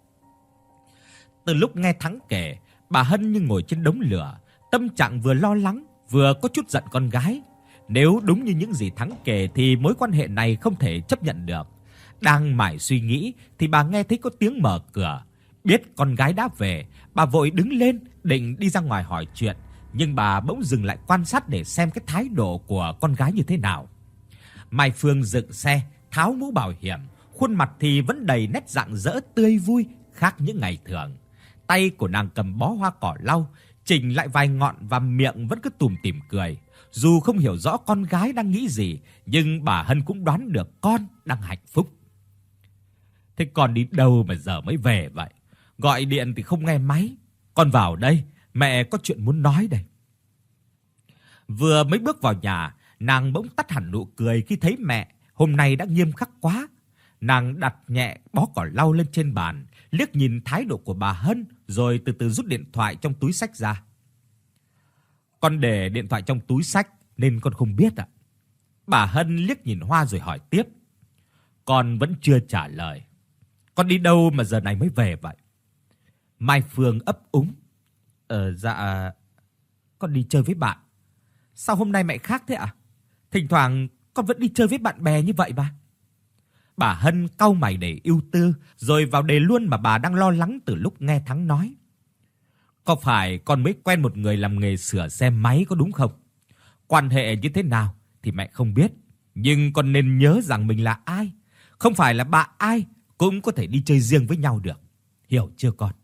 Từ lúc nghe Thắng kể, bà Hân như ngồi trên đống lửa, tâm trạng vừa lo lắng, vừa có chút giận con gái. Nếu đúng như những gì Thắng kể thì mối quan hệ này không thể chấp nhận được. Đang mải suy nghĩ thì bà nghe thấy có tiếng mở cửa. Biết con gái đã về, bà vội đứng lên định đi ra ngoài hỏi chuyện, nhưng bà bỗng dừng lại quan sát để xem cái thái độ của con gái như thế nào. Mai Phương dựng xe, tháo mũ bảo hiểm, khuôn mặt thì vẫn đầy nét rạng rỡ tươi vui khác những ngày thường. Tay của nàng cầm bó hoa cỏ lau, chỉnh lại vài ngọn và miệng vẫn cứ tủm tỉm cười. Dù không hiểu rõ con gái đang nghĩ gì, nhưng bà Hân cũng đoán được con đang hạnh phúc. Thế con đi đâu mà giờ mới về vậy? Gọi điện thì không nghe máy. Con vào đây, mẹ có chuyện muốn nói đây. Vừa mới bước vào nhà, nàng bỗng tắt hẳn nụ cười khi thấy mẹ hôm nay đã nghiêm khắc quá. Nàng đặt nhẹ bó cỏ lau lên trên bàn, liếc nhìn thái độ của bà Hân rồi từ từ rút điện thoại trong túi xách ra. Con để điện thoại trong túi xách nên con không biết ạ. Bà Hân liếc nhìn Hoa rồi hỏi tiếp. Con vẫn chưa trả lời. Con đi đâu mà giờ này mới về vậy? Mai Phương ấp úng. Ờ dạ, con đi chơi với bạn. Sao hôm nay mẹ khác thế ạ? Thỉnh thoảng con vẫn đi chơi với bạn bè như vậy mà. Bà Hân cau mày để ưu tư, rồi vào đề luôn mà bà đang lo lắng từ lúc nghe Thắng nói. Có phải con mới quen một người làm nghề sửa xe máy có đúng không? Quan hệ như thế nào thì mẹ không biết, nhưng con nên nhớ rằng mình là ai. Không phải là bạn ai cũng có thể đi chơi riêng với nhau được. Hiểu chưa con?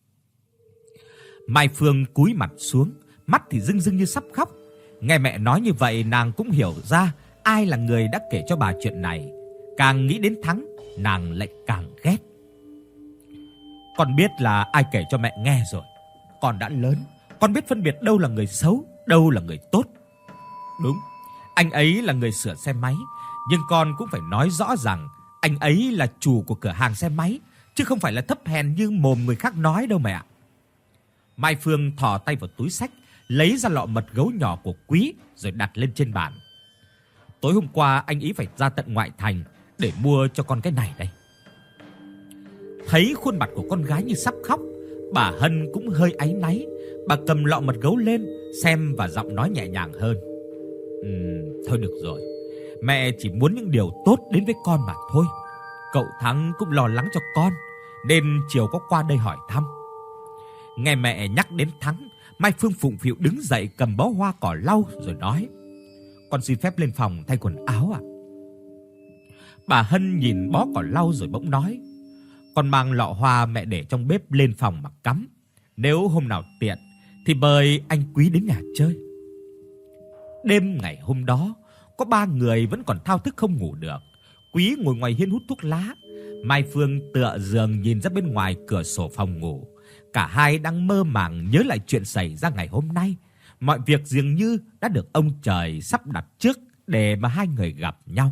Mai Phương cúi mặt xuống, mắt thì rưng rưng như sắp khóc. Nghe mẹ nói như vậy, nàng cũng hiểu ra ai là người đã kể cho bà chuyện này. Càng nghĩ đến Thắng, nàng lại càng ghét. Con biết là ai kể cho mẹ nghe rồi. Con đã lớn, con biết phân biệt đâu là người xấu, đâu là người tốt. Đúng, anh ấy là người sửa xe máy, nhưng con cũng phải nói rõ rằng anh ấy là chủ của cửa hàng xe máy, chứ không phải là thấp hèn như mồm người khác nói đâu mẹ ạ. Mai Phương thò tay vào túi xách, lấy ra lọ mật gấu nhỏ của Quý rồi đặt lên trên bàn. Tối hôm qua anh ấy phải ra tận ngoại thành để mua cho con cái này đây. Thấy khuôn mặt của con gái như sắp khóc, bà Hân cũng hơi áy náy. Bà cầm lọ mật gấu lên xem và giọng nói nhẹ nhàng hơn. Ừm, thôi được rồi. Mẹ chỉ muốn những điều tốt đến với con mà thôi. Cậu Thắng cũng lo lắng cho con, nên chiều có qua đây hỏi thăm. Nghe mẹ nhắc đến Thắng, Mai Phương phụng phịu đứng dậy cầm bó hoa cỏ lau rồi nói: Con xin phép lên phòng thay quần áo ạ. Bà Hân nhìn bó cỏ lau rồi bỗng nói: Con mang lọ hoa mẹ để trong bếp lên phòng mà cắm. Nếu hôm nào tiện thì mời anh Quý đến nhà chơi. Đêm ngày hôm đó, có ba người vẫn còn thao thức không ngủ được. Quý ngồi ngoài hiên hút thuốc lá. Mai Phương tựa giường nhìn ra bên ngoài cửa sổ phòng ngủ. Cả hai đang mơ màng nhớ lại chuyện xảy ra ngày hôm nay. Mọi việc dường như đã được ông trời sắp đặt trước để mà hai người gặp nhau.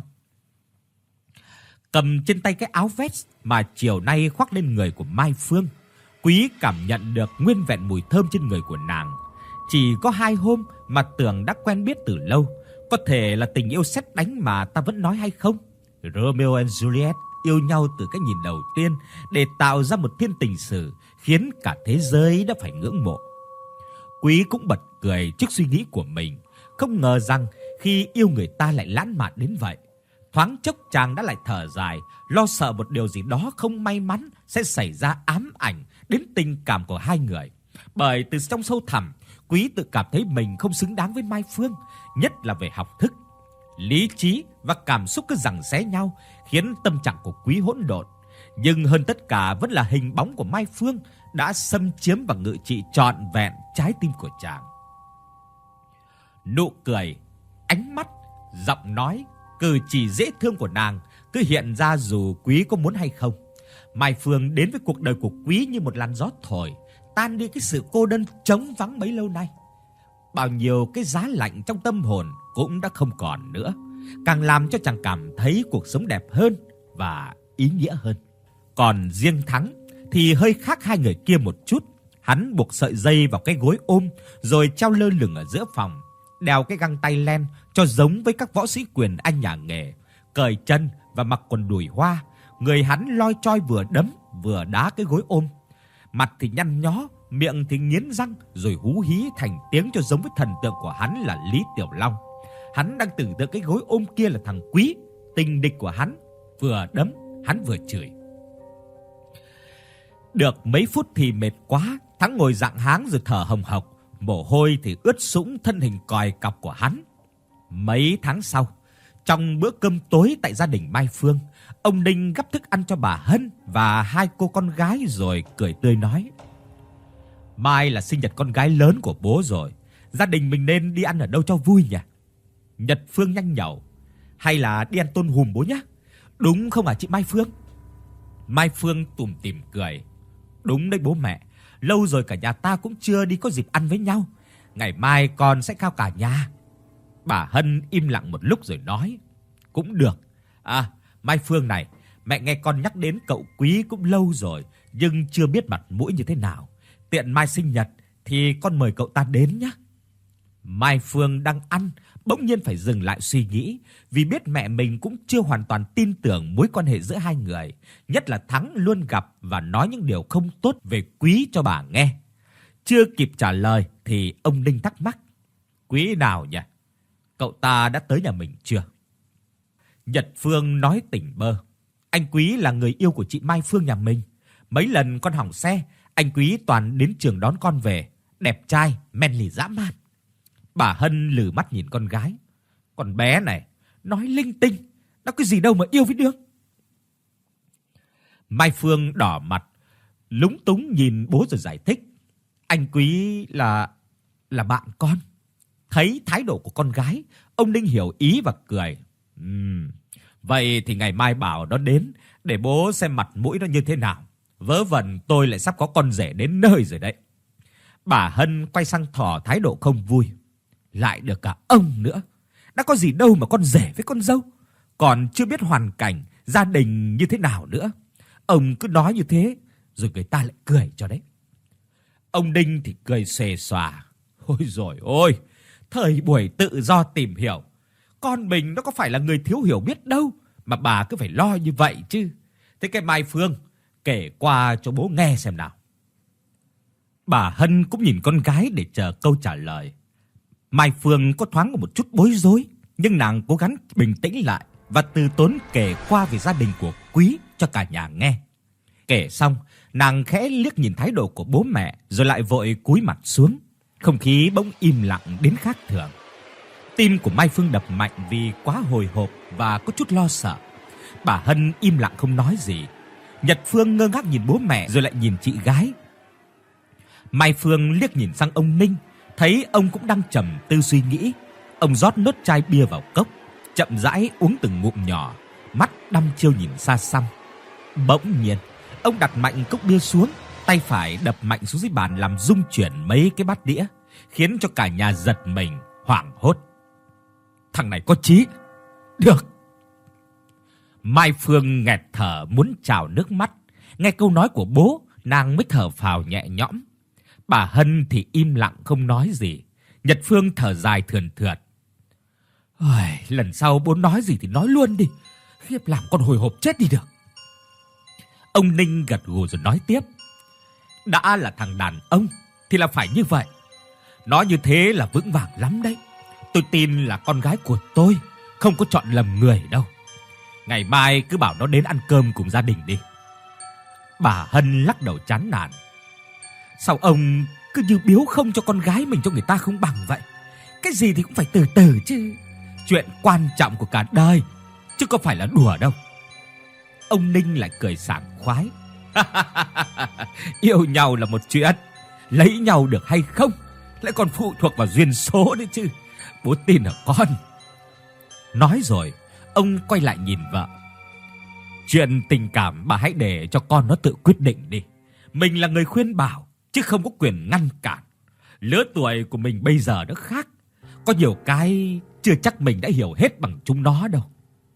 Cầm trên tay cái áo vest mà chiều nay khoác lên người của Mai Phương, Quý cảm nhận được nguyên vẹn mùi thơm trên người của nàng. Chỉ có hai hôm mà tưởng đã quen biết từ lâu. Có thể là tình yêu sét đánh mà ta vẫn nói hay không? Romeo and Juliet yêu nhau từ cái nhìn đầu tiên để tạo ra một thiên tình sử khiến cả thế giới đã phải ngưỡng mộ. Quý cũng bật cười trước suy nghĩ của mình, không ngờ rằng khi yêu người ta lại lãng mạn đến vậy. Thoáng chốc chàng đã lại thở dài, lo sợ một điều gì đó không may mắn sẽ xảy ra ám ảnh đến tình cảm của hai người. Bởi từ trong sâu thẳm, Quý tự cảm thấy mình không xứng đáng với Mai Phương, nhất là về học thức. Lý trí và cảm xúc cứ giằng xé nhau, khiến tâm trạng của Quý hỗn độn. Nhưng hơn tất cả vẫn là hình bóng của Mai Phương đã xâm chiếm và ngự trị trọn vẹn trái tim của chàng. Nụ cười, ánh mắt, giọng nói, cử chỉ dễ thương của nàng cứ hiện ra dù Quý có muốn hay không. Mai Phương đến với cuộc đời của Quý như một làn gió thổi, tan đi cái sự cô đơn trống vắng bấy lâu nay. Bao nhiêu cái giá lạnh trong tâm hồn cũng đã không còn nữa, càng làm cho chàng cảm thấy cuộc sống đẹp hơn và ý nghĩa hơn. Còn riêng Thắng thì hơi khác hai người kia một chút. Hắn buộc sợi dây vào cái gối ôm rồi treo lơ lửng ở giữa phòng, đeo cái găng tay len cho giống với các võ sĩ quyền Anh nhà nghề, cởi chân và mặc quần đùi hoa. Người hắn loi choi vừa đấm vừa đá cái gối ôm, mặt thì nhăn nhó, miệng thì nghiến răng rồi hú hí thành tiếng cho giống với thần tượng của hắn là Lý Tiểu Long. Hắn đang tưởng tượng cái gối ôm kia là thằng Quý, tình địch của hắn, vừa đấm hắn vừa chửi. Được mấy phút thì mệt quá, Thắng ngồi rạng háng rồi thở hồng hộc, mồ hôi thì ướt sũng thân hình còi cọc của hắn. Mấy tháng sau, trong bữa cơm tối tại gia đình Mai Phương, ông Đinh gắp thức ăn cho bà Hân và hai cô con gái rồi cười tươi nói: Mai là sinh nhật con gái lớn của bố rồi, gia đình mình nên đi ăn ở đâu cho vui nhỉ? Nhật Phương nhanh nhẩu: Hay là đi ăn tôm hùm bố nhá? Đúng không hả chị Mai Phương? Mai Phương tủm tỉm cười: Đúng đấy bố mẹ, lâu rồi cả nhà ta cũng chưa đi có dịp ăn với nhau. Ngày mai con sẽ khao cả nhà. Bà Hân im lặng một lúc rồi nói: Cũng được. À, Mai Phương này, mẹ nghe con nhắc đến cậu Quý cũng lâu rồi, nhưng chưa biết mặt mũi như thế nào. Tiện mai sinh nhật thì con mời cậu ta đến nhé. Mai Phương đang ăn, bỗng nhiên phải dừng lại suy nghĩ, vì biết mẹ mình cũng chưa hoàn toàn tin tưởng mối quan hệ giữa hai người, nhất là Thắng luôn gặp và nói những điều không tốt về Quý cho bà nghe. Chưa kịp trả lời thì ông Đinh thắc mắc: Quý nào nhỉ? Cậu ta đã tới nhà mình chưa? Nhật Phương nói tỉnh bơ: Anh Quý là người yêu của chị Mai Phương nhà mình. Mấy lần con hỏng xe, anh Quý toàn đến trường đón con về, đẹp trai, manly dã man. Bà Hân lừ mắt nhìn con gái: Con bé này nói linh tinh, nó cái gì đâu mà yêu với Đương. Mai Phương đỏ mặt, lúng túng nhìn bố rồi giải thích. Anh Quý là là bạn con. Thấy thái độ của con gái, ông Ninh hiểu ý và cười. Ừm, vậy thì ngày mai bảo nó đến để bố xem mặt mũi nó như thế nào. Vớ vẩn tôi lại sắp có con rể đến nơi rồi đấy. Bà Hân quay sang tỏ thái độ không vui. Lại được cả ông nữa. Đã có gì đâu mà con rể với con dâu. Còn chưa biết hoàn cảnh gia đình như thế nào nữa. Ông cứ nói như thế rồi người ta lại cười cho đấy. Ông Đinh thì cười xòe xòa. Ôi dồi ôi, thời buổi tự do tìm hiểu. Con mình nó có phải là người thiếu hiểu biết đâu mà bà cứ phải lo như vậy chứ. Thế cái Mai Phương kể qua cho bố nghe xem nào. Bà Hân cũng nhìn con gái để chờ câu trả lời. Mai Phương có thoáng có một chút bối rối, nhưng nàng cố gắng bình tĩnh lại và từ tốn kể qua về gia đình của Quý cho cả nhà nghe. Kể xong, nàng khẽ liếc nhìn thái độ của bố mẹ rồi lại vội cúi mặt xuống. Không khí bỗng im lặng đến khác thường. Tim của Mai Phương đập mạnh vì quá hồi hộp và có chút lo sợ. Bà Hân im lặng không nói gì. Nhật Phương ngơ ngác nhìn bố mẹ rồi lại nhìn chị gái. Mai Phương liếc nhìn sang ông Ninh, thấy ông cũng đang trầm tư suy nghĩ. Ông rót nốt chai bia vào cốc, chậm rãi uống từng ngụm nhỏ, mắt đăm chiêu nhìn xa xăm. Bỗng nhiên, ông đặt mạnh cốc bia xuống, tay phải đập mạnh xuống dưới bàn làm rung chuyển mấy cái bát đĩa, khiến cho cả nhà giật mình, hoảng hốt. Thằng này có chí. Được. Mai Phương nghẹt thở muốn trào nước mắt. Nghe câu nói của bố, nàng mới thở phào nhẹ nhõm. Bà Hân thì im lặng không nói gì. Nhật Phương thở dài thườn thượt. Ôi, lần sau bố nói gì thì nói luôn đi. Khiếp, làm con hồi hộp chết đi được. Ông Ninh gật gù rồi nói tiếp. Đã là thằng đàn ông thì là phải như vậy. Nói như thế là vững vàng lắm đấy. Tôi tin là con gái của tôi không có chọn lầm người đâu. Ngày mai cứ bảo nó đến ăn cơm cùng gia đình đi. Bà Hân lắc đầu chán nản. Sao ông cứ như biếu không cho con gái mình cho người ta không bằng vậy? Cái gì thì cũng phải từ từ chứ. Chuyện quan trọng của cả đời, chứ có phải là đùa đâu. Ông Ninh lại cười sảng khoái. Yêu nhau là một chuyện, lấy nhau được hay không lại còn phụ thuộc vào duyên số đấy chứ. Bố tin ở con. Nói rồi, ông quay lại nhìn vợ. Chuyện tình cảm bà hãy để cho con nó tự quyết định đi. Mình là người khuyên bảo, chứ không có quyền ngăn cản. Lứa tuổi của mình bây giờ nó khác. Có nhiều cái chưa chắc mình đã hiểu hết bằng chúng nó đâu.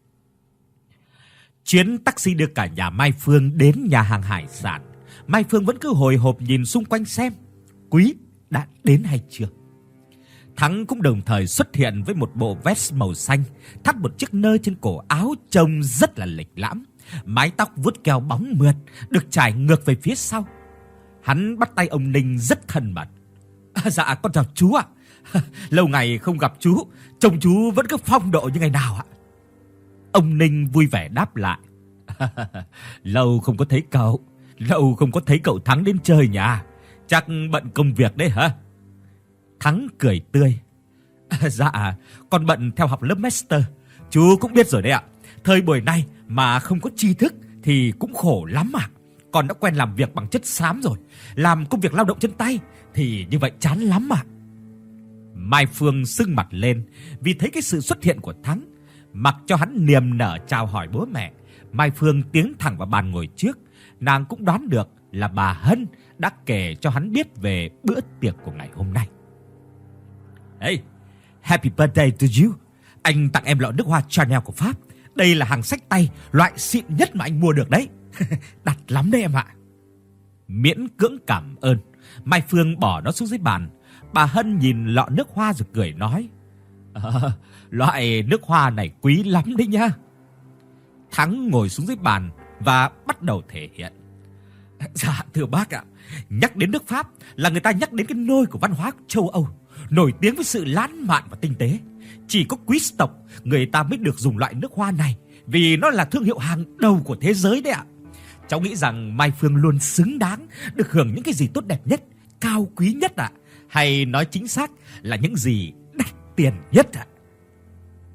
Chuyến taxi đưa cả nhà Mai Phương đến nhà hàng hải sản. Mai Phương vẫn cứ hồi hộp nhìn xung quanh xem Quý đã đến hay chưa. Thắng cũng đồng thời xuất hiện với một bộ vest màu xanh, thắt một chiếc nơ trên cổ áo trông rất là lịch lãm. Mái tóc vuốt keo bóng mượt, được trải ngược về phía sau. Hắn bắt tay ông Ninh rất thân mật. À, dạ con chào chú ạ. Lâu ngày không gặp chú, trông chú vẫn cứ phong độ như ngày nào ạ. Ông Ninh vui vẻ đáp lại. Lâu không có thấy cậu, lâu không có thấy cậu Thắng đến chơi nhà. Chắc bận công việc đấy hả? Thắng cười tươi. À, dạ, con bận theo học lớp master. Chú cũng biết rồi đấy ạ. Thời buổi này mà không có tri thức thì cũng khổ lắm mà. Con đã quen làm việc bằng chất xám rồi, làm công việc lao động chân tay thì như vậy chán lắm mà. Mai Phương sưng mặt lên vì thấy cái sự xuất hiện của Thắng. Mặc cho hắn niềm nở chào hỏi bố mẹ, Mai Phương tiến thẳng vào bàn ngồi trước. Nàng cũng đoán được là bà Hân đã kể cho hắn biết về bữa tiệc của ngày hôm nay. Hey, happy birthday to you. Anh tặng em lọ nước hoa Chanel của Pháp. Đây là hàng xách tay loại xịn nhất mà anh mua được đấy. Đắt lắm đấy em ạ. Miễn cưỡng cảm ơn, Mai Phương bỏ nó xuống dưới bàn. Bà Hân nhìn lọ nước hoa rồi cười nói. À, loại nước hoa này quý lắm đấy nhá. Thắng ngồi xuống dưới bàn và bắt đầu thể hiện. Dạ thưa bác ạ, nhắc đến nước Pháp là người ta nhắc đến cái nôi của văn hóa châu Âu, nổi tiếng với sự lãng mạn và tinh tế. Chỉ có quý tộc người ta mới được dùng loại nước hoa này, vì nó là thương hiệu hàng đầu của thế giới đấy ạ. Cháu nghĩ rằng Mai Phương luôn xứng đáng được hưởng những cái gì tốt đẹp nhất, cao quý nhất ạ. Hay nói chính xác là những gì đắt tiền nhất ạ.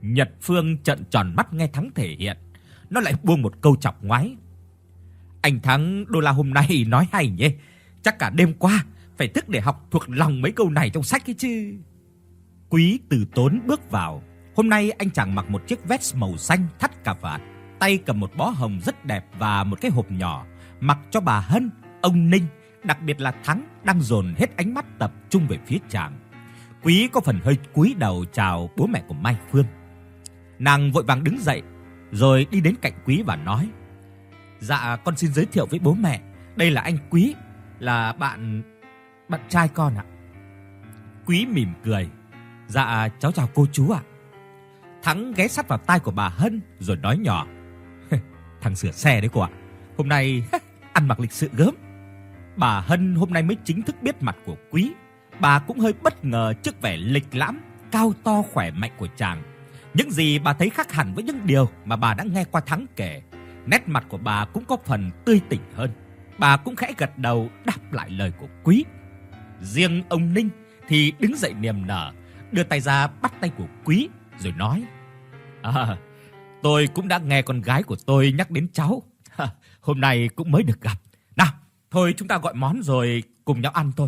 Nhật Phương trợn tròn mắt nghe Thắng thể hiện, nó lại buông một câu chọc ngoáy. Anh Thắng đô la hôm nay nói hay nhỉ, chắc cả đêm qua phải thức để học thuộc lòng mấy câu này trong sách ấy chứ. Quý từ tốn bước vào. Hôm nay anh chàng mặc một chiếc vest màu xanh thắt cà vạt, tay cầm một bó hồng rất đẹp và một cái hộp nhỏ, mặc cho bà Hân, ông Ninh, đặc biệt là Thắng đang dồn hết ánh mắt tập trung về phía chàng. Quý có phần hơi cúi đầu chào bố mẹ của Mai Phương. Nàng vội vàng đứng dậy rồi đi đến cạnh Quý và nói: "Dạ con xin giới thiệu với bố mẹ, đây là anh Quý, là bạn bạn trai con ạ." Quý mỉm cười: "Dạ cháu chào cô chú ạ." Thắng ghé sát vào tai của bà Hân rồi nói nhỏ: "Thằng sửa xe đấy cô ạ, hôm nay ăn mặc lịch sự gớm." Bà Hân hôm nay mới chính thức biết mặt của Quý. Bà cũng hơi bất ngờ trước vẻ lịch lãm, cao to khỏe mạnh của chàng. Những gì bà thấy khác hẳn với những điều mà bà đã nghe qua Thắng kể. Nét mặt của bà cũng có phần tươi tỉnh hơn. Bà cũng khẽ gật đầu đáp lại lời của Quý. Riêng ông Ninh thì đứng dậy niềm nở, đưa tay ra bắt tay của Quý rồi nói: "À, tôi cũng đã nghe con gái của tôi nhắc đến cháu. Hôm nay cũng mới được gặp. Nào, thôi chúng ta gọi món rồi cùng nhau ăn thôi."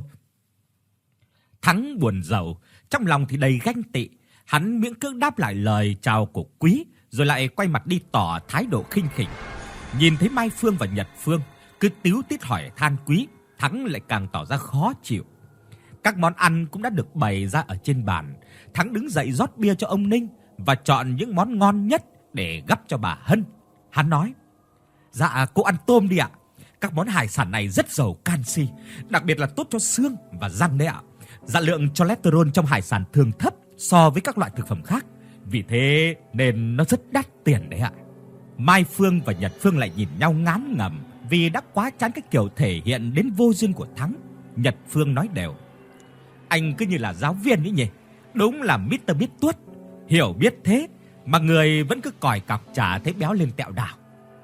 Thắng buồn rầu, trong lòng thì đầy ganh tị. Hắn miễn cưỡng đáp lại lời chào của Quý, rồi lại quay mặt đi tỏ thái độ khinh khỉnh. Nhìn thấy Mai Phương và Nhật Phương cứ tíu tít hỏi than Quý, Thắng lại càng tỏ ra khó chịu. Các món ăn cũng đã được bày ra ở trên bàn. Thắng đứng dậy rót bia cho ông Ninh và chọn những món ngon nhất để gắp cho bà Hân. Hắn nói: "Dạ cô ăn tôm đi ạ. Các món hải sản này rất giàu canxi, đặc biệt là tốt cho xương và răng đấy ạ. Dạ lượng cholesterol trong hải sản thường thấp so với các loại thực phẩm khác, vì thế nên nó rất đắt tiền đấy ạ." Mai Phương và Nhật Phương lại nhìn nhau ngán ngẩm vì đã quá chán cái kiểu thể hiện đến vô duyên của Thắng. Nhật Phương nói đều: "Anh cứ như là giáo viên ấy nhỉ, đúng là mít tơ biết tuốt, hiểu biết thế mà người vẫn cứ còi cọc chả thấy béo lên tẹo đảo."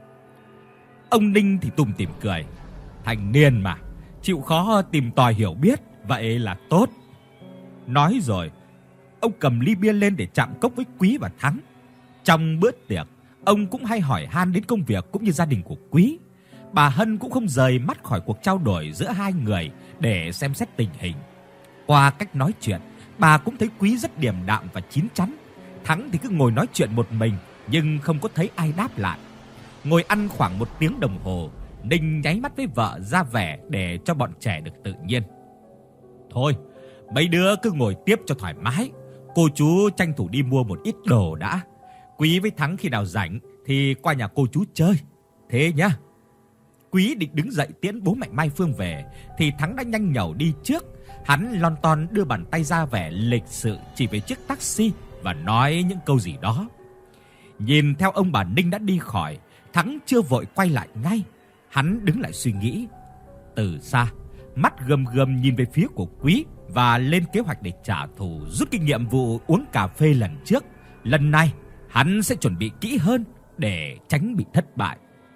Ông Ninh thì tủm tỉm cười: "Thành niên mà, chịu khó tìm tòi hiểu biết, vậy là tốt." Nói rồi, ông cầm ly bia lên để chạm cốc với Quý và Thắng. Trong bữa tiệc, ông cũng hay hỏi han đến công việc cũng như gia đình của Quý. Bà Hân cũng không rời mắt khỏi cuộc trao đổi giữa hai người để xem xét tình hình. Qua cách nói chuyện, bà cũng thấy Quý rất điềm đạm và chín chắn. Thắng thì cứ ngồi nói chuyện một mình nhưng không có thấy ai đáp lại. Ngồi ăn khoảng một tiếng đồng hồ, Ninh nháy mắt với vợ ra vẻ để cho bọn trẻ được tự nhiên. "Thôi, mấy đứa cứ ngồi tiếp cho thoải mái. Cô chú tranh thủ đi mua một ít đồ đã. Quý với Thắng khi nào rảnh thì qua nhà cô chú chơi. Thế nhá." Quý định đứng dậy tiễn bố mẹ Mai Phương về thì Thắng đã nhanh nhảu đi trước. Hắn lon ton đưa bàn tay ra vẻ lịch sự chỉ về chiếc taxi và nói những câu gì đó. Nhìn theo ông bà Ninh đã đi khỏi, Thắng chưa vội quay lại ngay. Hắn đứng lại suy nghĩ. Từ xa, mắt gầm gầm nhìn về phía của Quý và lên kế hoạch để trả thù, rút kinh nghiệm vụ uống cà phê lần trước. Lần này, hắn sẽ chuẩn bị kỹ hơn để tránh bị thất bại.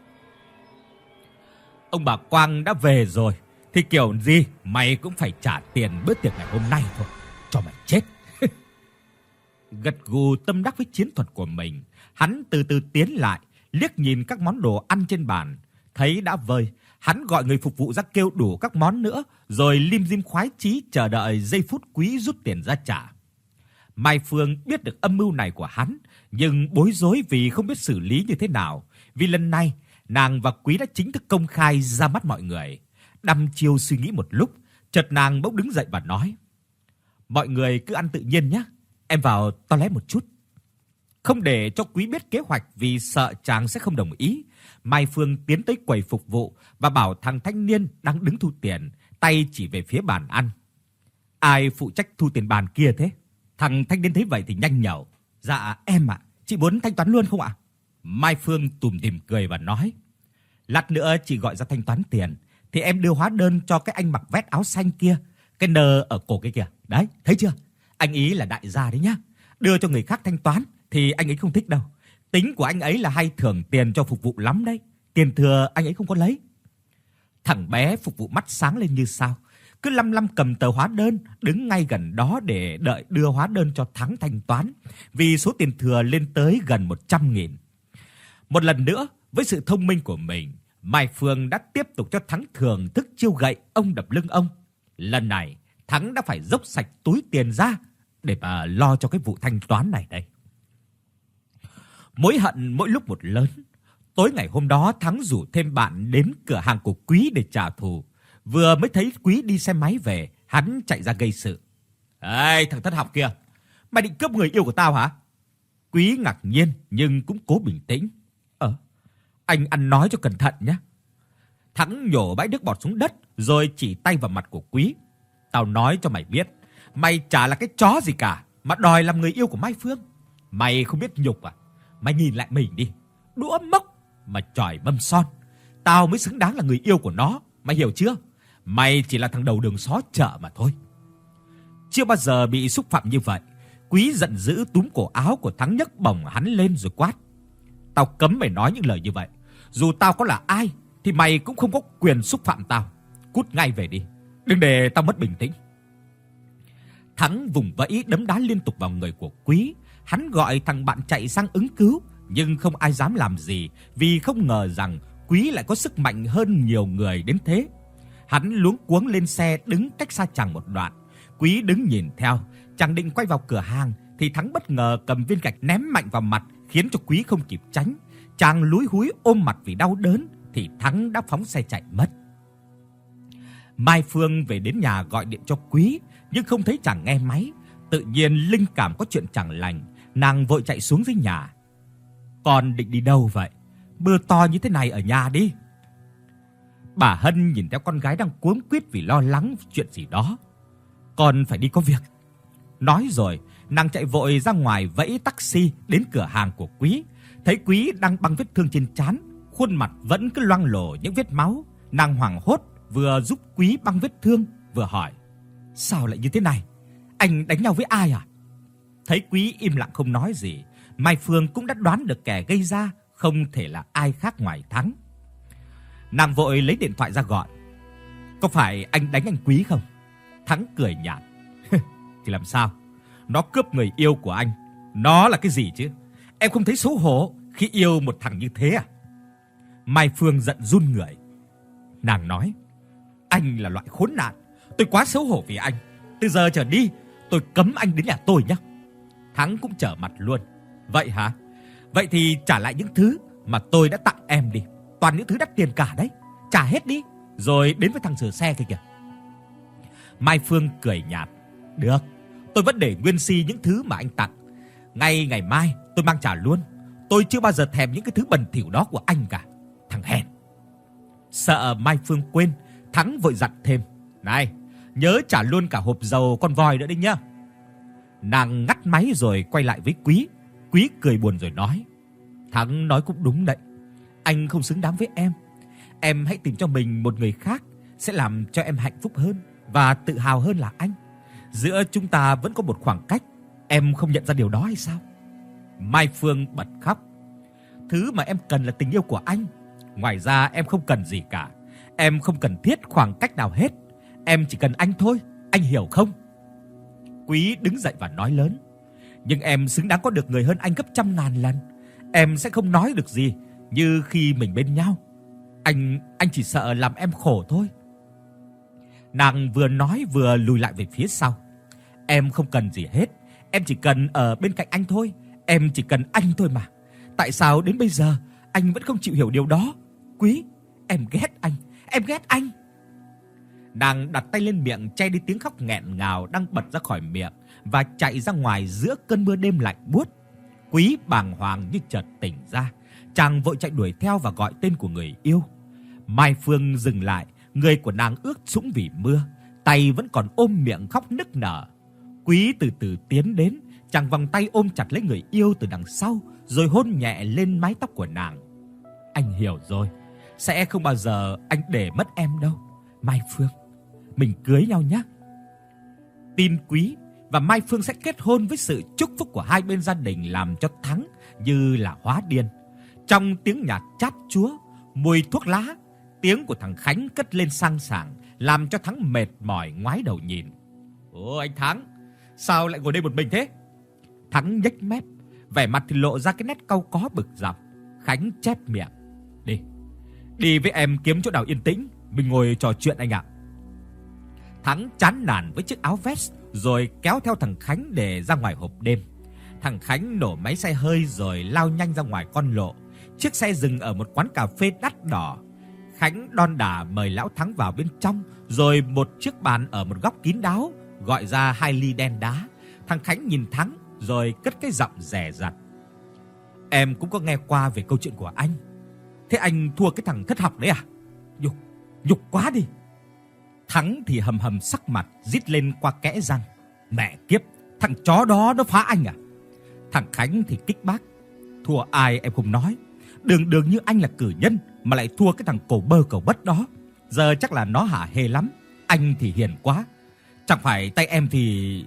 Ông bà Quang đã về rồi, thì kiểu gì mày cũng phải trả tiền bữa tiệc ngày hôm nay thôi, cho mày chết. Gật gù tâm đắc với chiến thuật của mình, hắn từ từ tiến lại, liếc nhìn các món đồ ăn trên bàn. Thấy đã vơi, hắn gọi người phục vụ ra kêu đủ các món nữa, rồi lim dim khoái chí chờ đợi giây phút Quý rút tiền ra trả. Mai Phương biết được âm mưu này của hắn, nhưng bối rối vì không biết xử lý như thế nào. Vì lần này, nàng và Quý đã chính thức công khai ra mắt mọi người. Đăm chiêu suy nghĩ một lúc, chợt nàng bỗng đứng dậy và nói: "Mọi người cứ ăn tự nhiên nhé, em vào toilet một chút." Không để cho Quý biết kế hoạch vì sợ chàng sẽ không đồng ý, Mai Phương tiến tới quầy phục vụ và bảo thằng thanh niên đang đứng thu tiền, tay chỉ về phía bàn ăn: "Ai phụ trách thu tiền bàn kia thế?" Thằng thanh niên thấy vậy thì nhanh nhảu: "Dạ em ạ, chị muốn thanh toán luôn không ạ?" Mai Phương tủm tỉm cười và nói: "Lát nữa chị gọi ra thanh toán tiền thì em đưa hóa đơn cho cái anh mặc vest áo xanh kia, cái nơ ở cổ kia kìa. Đấy, thấy chưa? Anh ý là đại gia đấy nhá. Đưa cho người khác thanh toán thì anh ấy không thích đâu. Tính của anh ấy là hay thưởng tiền cho phục vụ lắm đấy. Tiền thừa anh ấy không có lấy." Thằng bé phục vụ mắt sáng lên như sao. cứ lăm lăm cầm tờ hóa đơn, đứng ngay gần đó để đợi đưa hóa đơn cho Thắng thanh toán, vì số tiền thừa lên tới gần một trăm nghìn. Một lần nữa, với sự thông minh của mình, Mai Phương đã tiếp tục cho Thắng thưởng thức chiêu gậy ông đập lưng ông. Lần này, Thắng đã phải dốc sạch túi tiền ra để mà lo cho cái vụ thanh toán này đây. Mối hận mỗi lúc một lớn. Tối ngày hôm đó, Thắng rủ thêm bạn đến cửa hàng của Quý để trả thù. Vừa mới thấy Quý đi xe máy về, hắn chạy ra gây sự. "Ê, thằng thất học kia, mày định cướp người yêu của tao hả?" Quý ngạc nhiên nhưng cũng cố bình tĩnh. "Ờ, anh ăn nói cho cẩn thận nhé." Thắng nhổ bãi nước bọt xuống đất rồi chỉ tay vào mặt của Quý. "Tao nói cho mày biết, mày chả là cái chó gì cả mà đòi làm người yêu của Mai Phương. Mày không biết nhục à? Mày nhìn lại mình đi, đũa mốc mà chọi mâm son. Tao mới xứng đáng là người yêu của nó, mày hiểu chưa? Mày chỉ là thằng đầu đường xó chợ mà thôi." Chưa bao giờ bị xúc phạm như vậy, Quý giận dữ túm cổ áo của Thắng nhấc bổng hắn lên rồi quát: "Tao cấm mày nói những lời như vậy. Dù tao có là ai thì mày cũng không có quyền xúc phạm tao. Cút ngay về đi, đừng để tao mất bình tĩnh." Thắng vùng vẫy đấm đá liên tục vào người của Quý. Hắn gọi thằng bạn chạy sang ứng cứu, nhưng không ai dám làm gì vì không ngờ rằng Quý lại có sức mạnh hơn nhiều người đến thế. Hắn luống cuống lên xe đứng cách xa chàng một đoạn. Quý đứng nhìn theo, chàng định quay vào cửa hàng thì Thắng bất ngờ cầm viên gạch ném mạnh vào mặt, khiến cho Quý không kịp tránh. Chàng lúi húi ôm mặt vì đau đớn thì Thắng đã phóng xe chạy mất. Mai Phương về đến nhà gọi điện cho Quý nhưng không thấy chàng nghe máy. Tự nhiên linh cảm có chuyện chẳng lành, nàng vội chạy xuống dưới nhà. "Con định đi đâu vậy? Mưa to như thế này ở nhà đi." Bà Hân nhìn theo con gái đang cuống quýt vì lo lắng chuyện gì đó. "Con phải đi có việc." Nói rồi, nàng chạy vội ra ngoài vẫy taxi đến cửa hàng của Quý. Thấy Quý đang băng vết thương trên trán, khuôn mặt vẫn cứ loang lổ những vết máu. Nàng hoảng hốt vừa giúp Quý băng vết thương vừa hỏi: "Sao lại như thế này? Anh đánh nhau với ai à?" Thấy Quý im lặng không nói gì, Mai Phương cũng đã đoán được kẻ gây ra không thể là ai khác ngoài Thắng. Nàng vội lấy điện thoại ra gọi: "Có phải anh đánh anh Quý không?" Thắng cười nhạt: "Thì làm sao? Nó cướp người yêu của anh. Nó là cái gì chứ? Em không thấy xấu hổ khi yêu một thằng như thế à?" Mai Phương giận run người. Nàng nói: "Anh là loại khốn nạn. Tôi quá xấu hổ vì anh. Từ giờ trở đi, tôi cấm anh đến nhà tôi nhé." Thắng cũng trở mặt luôn: "Vậy hả? Vậy thì trả lại những thứ mà tôi đã tặng em đi. Toàn những thứ đắt tiền cả đấy. Trả hết đi, rồi đến với thằng sửa xe kia kìa." Mai Phương cười nhạt: "Được, tôi vẫn để nguyên si những thứ mà anh tặng. Ngay ngày mai tôi mang trả luôn. Tôi chưa bao giờ thèm những cái thứ bẩn thỉu đó của anh cả, thằng hèn." Sợ Mai Phương quên, Thắng vội dặn thêm: "Này, nhớ trả luôn cả hộp dầu con voi nữa đấy nhá." Nàng ngắt máy rồi quay lại với Quý. Quý cười buồn rồi nói: "Thắng nói cũng đúng đấy. Anh không xứng đáng với em. Em hãy tìm cho mình một người khác sẽ làm cho em hạnh phúc hơn và tự hào hơn là anh. Giữa chúng ta vẫn có một khoảng cách. Em không nhận ra điều đó hay sao?" Mai Phương bật khóc: "Thứ mà em cần là tình yêu của anh. Ngoài ra em không cần gì cả. Em không cần thiết khoảng cách nào hết. Em chỉ cần anh thôi, anh hiểu không?" Quý đứng dậy và nói lớn: "Nhưng em xứng đáng có được người hơn anh gấp trăm ngàn lần. Em sẽ không nói được gì như khi mình bên nhau. Anh anh chỉ sợ làm em khổ thôi." Nàng vừa nói vừa lùi lại về phía sau. "Em không cần gì hết. Em chỉ cần ở bên cạnh anh thôi. Em chỉ cần anh thôi mà. Tại sao đến bây giờ anh vẫn không chịu hiểu điều đó? Quý, em ghét anh. Em ghét anh." Nàng đặt tay lên miệng che đi tiếng khóc nghẹn ngào đang bật ra khỏi miệng và chạy ra ngoài giữa cơn mưa đêm lạnh buốt. Quý bàng hoàng như chợt tỉnh ra, chàng vội chạy đuổi theo và gọi tên của người yêu. Mai Phương dừng lại, người của nàng ướt sũng vì mưa, tay vẫn còn ôm miệng khóc nức nở. Quý từ từ tiến đến, chàng vòng tay ôm chặt lấy người yêu từ đằng sau, rồi hôn nhẹ lên mái tóc của nàng. "Anh hiểu rồi, sẽ không bao giờ anh để mất em đâu. Mai Phương, mình cưới nhau nhé." Tin Quý và Mai Phương sẽ kết hôn với sự chúc phúc của hai bên gia đình làm cho Thắng như là hóa điên. Trong tiếng nhạc chát chúa, mùi thuốc lá, tiếng của thằng Khánh cất lên sang sảng, làm cho Thắng mệt mỏi ngoái đầu nhìn. "Ồ anh Thắng, sao lại ngồi đây một mình thế?" Thắng nhếch mép, vẻ mặt thì lộ ra cái nét cau có bực dọc. Khánh chép miệng. "Đi, đi với em kiếm chỗ nào yên tĩnh, mình ngồi trò chuyện anh ạ." Thắng chán nản với chiếc áo vest rồi kéo theo thằng Khánh để ra ngoài hộp đêm. Thằng Khánh nổ máy xe hơi rồi lao nhanh ra ngoài con lộ. Chiếc xe dừng ở một quán cà phê đắt đỏ. Khánh đon đả mời lão Thắng vào bên trong, rồi một chiếc bàn ở một góc kín đáo gọi ra hai ly đen đá. Thằng Khánh nhìn Thắng rồi cất cái giọng dè dặt. "Em cũng có nghe qua về câu chuyện của anh. Thế anh thua cái thằng thất học đấy à? Nhục, nhục quá đi." Thắng thì hầm hầm sắc mặt, rít lên qua kẽ răng. "Mẹ kiếp, thằng chó đó nó phá anh à?" Thằng Khánh thì kích bác. "Thua ai em không nói. Đường đường như anh là cử nhân mà lại thua cái thằng cổ bơ cổ bất đó. Giờ chắc là nó hả hê lắm. Anh thì hiền quá. Chẳng phải tay em thì..."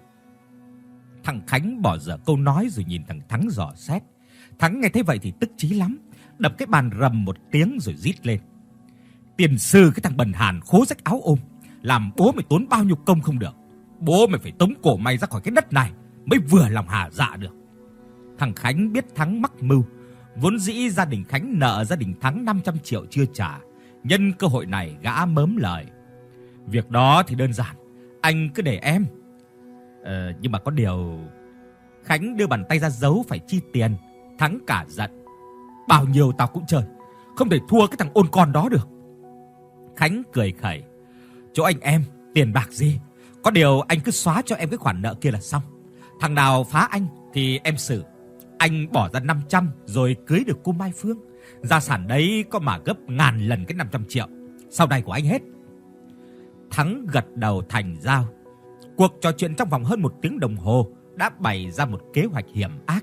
Thằng Khánh bỏ dở câu nói rồi nhìn thằng Thắng dò xét. Thắng nghe thấy vậy thì tức chí lắm, đập cái bàn rầm một tiếng rồi rít lên. "Tiền sư cái thằng bần hàn khố rách áo ôm, làm bố mày tốn bao nhiêu công không được. Bố mày phải tống cổ mày ra khỏi cái đất này mới vừa lòng hả dạ được." Thằng Khánh biết Thắng mắc mưu. Vốn dĩ gia đình Khánh nợ gia đình Thắng năm trăm triệu chưa trả. Nhân cơ hội này gã mớm lời. "Việc đó thì đơn giản, anh cứ để em. Ờ, nhưng mà có điều..." Khánh đưa bàn tay ra giấu phải chi tiền. Thắng cả giận. "Bao nhiêu tao cũng chơi, không thể thua cái thằng ôn con đó được." Khánh cười khẩy. "Chỗ anh em, tiền bạc gì, có điều anh cứ xóa cho em cái khoản nợ kia là xong. Thằng nào phá anh thì em xử. Anh bỏ ra năm trăm rồi cưới được cô Mai Phương. Gia sản đấy có mà gấp ngàn lần cái năm trăm triệu. Sau này của anh hết." Thắng gật đầu thành dao. Cuộc trò chuyện trong vòng hơn một tiếng đồng hồ đã bày ra một kế hoạch hiểm ác.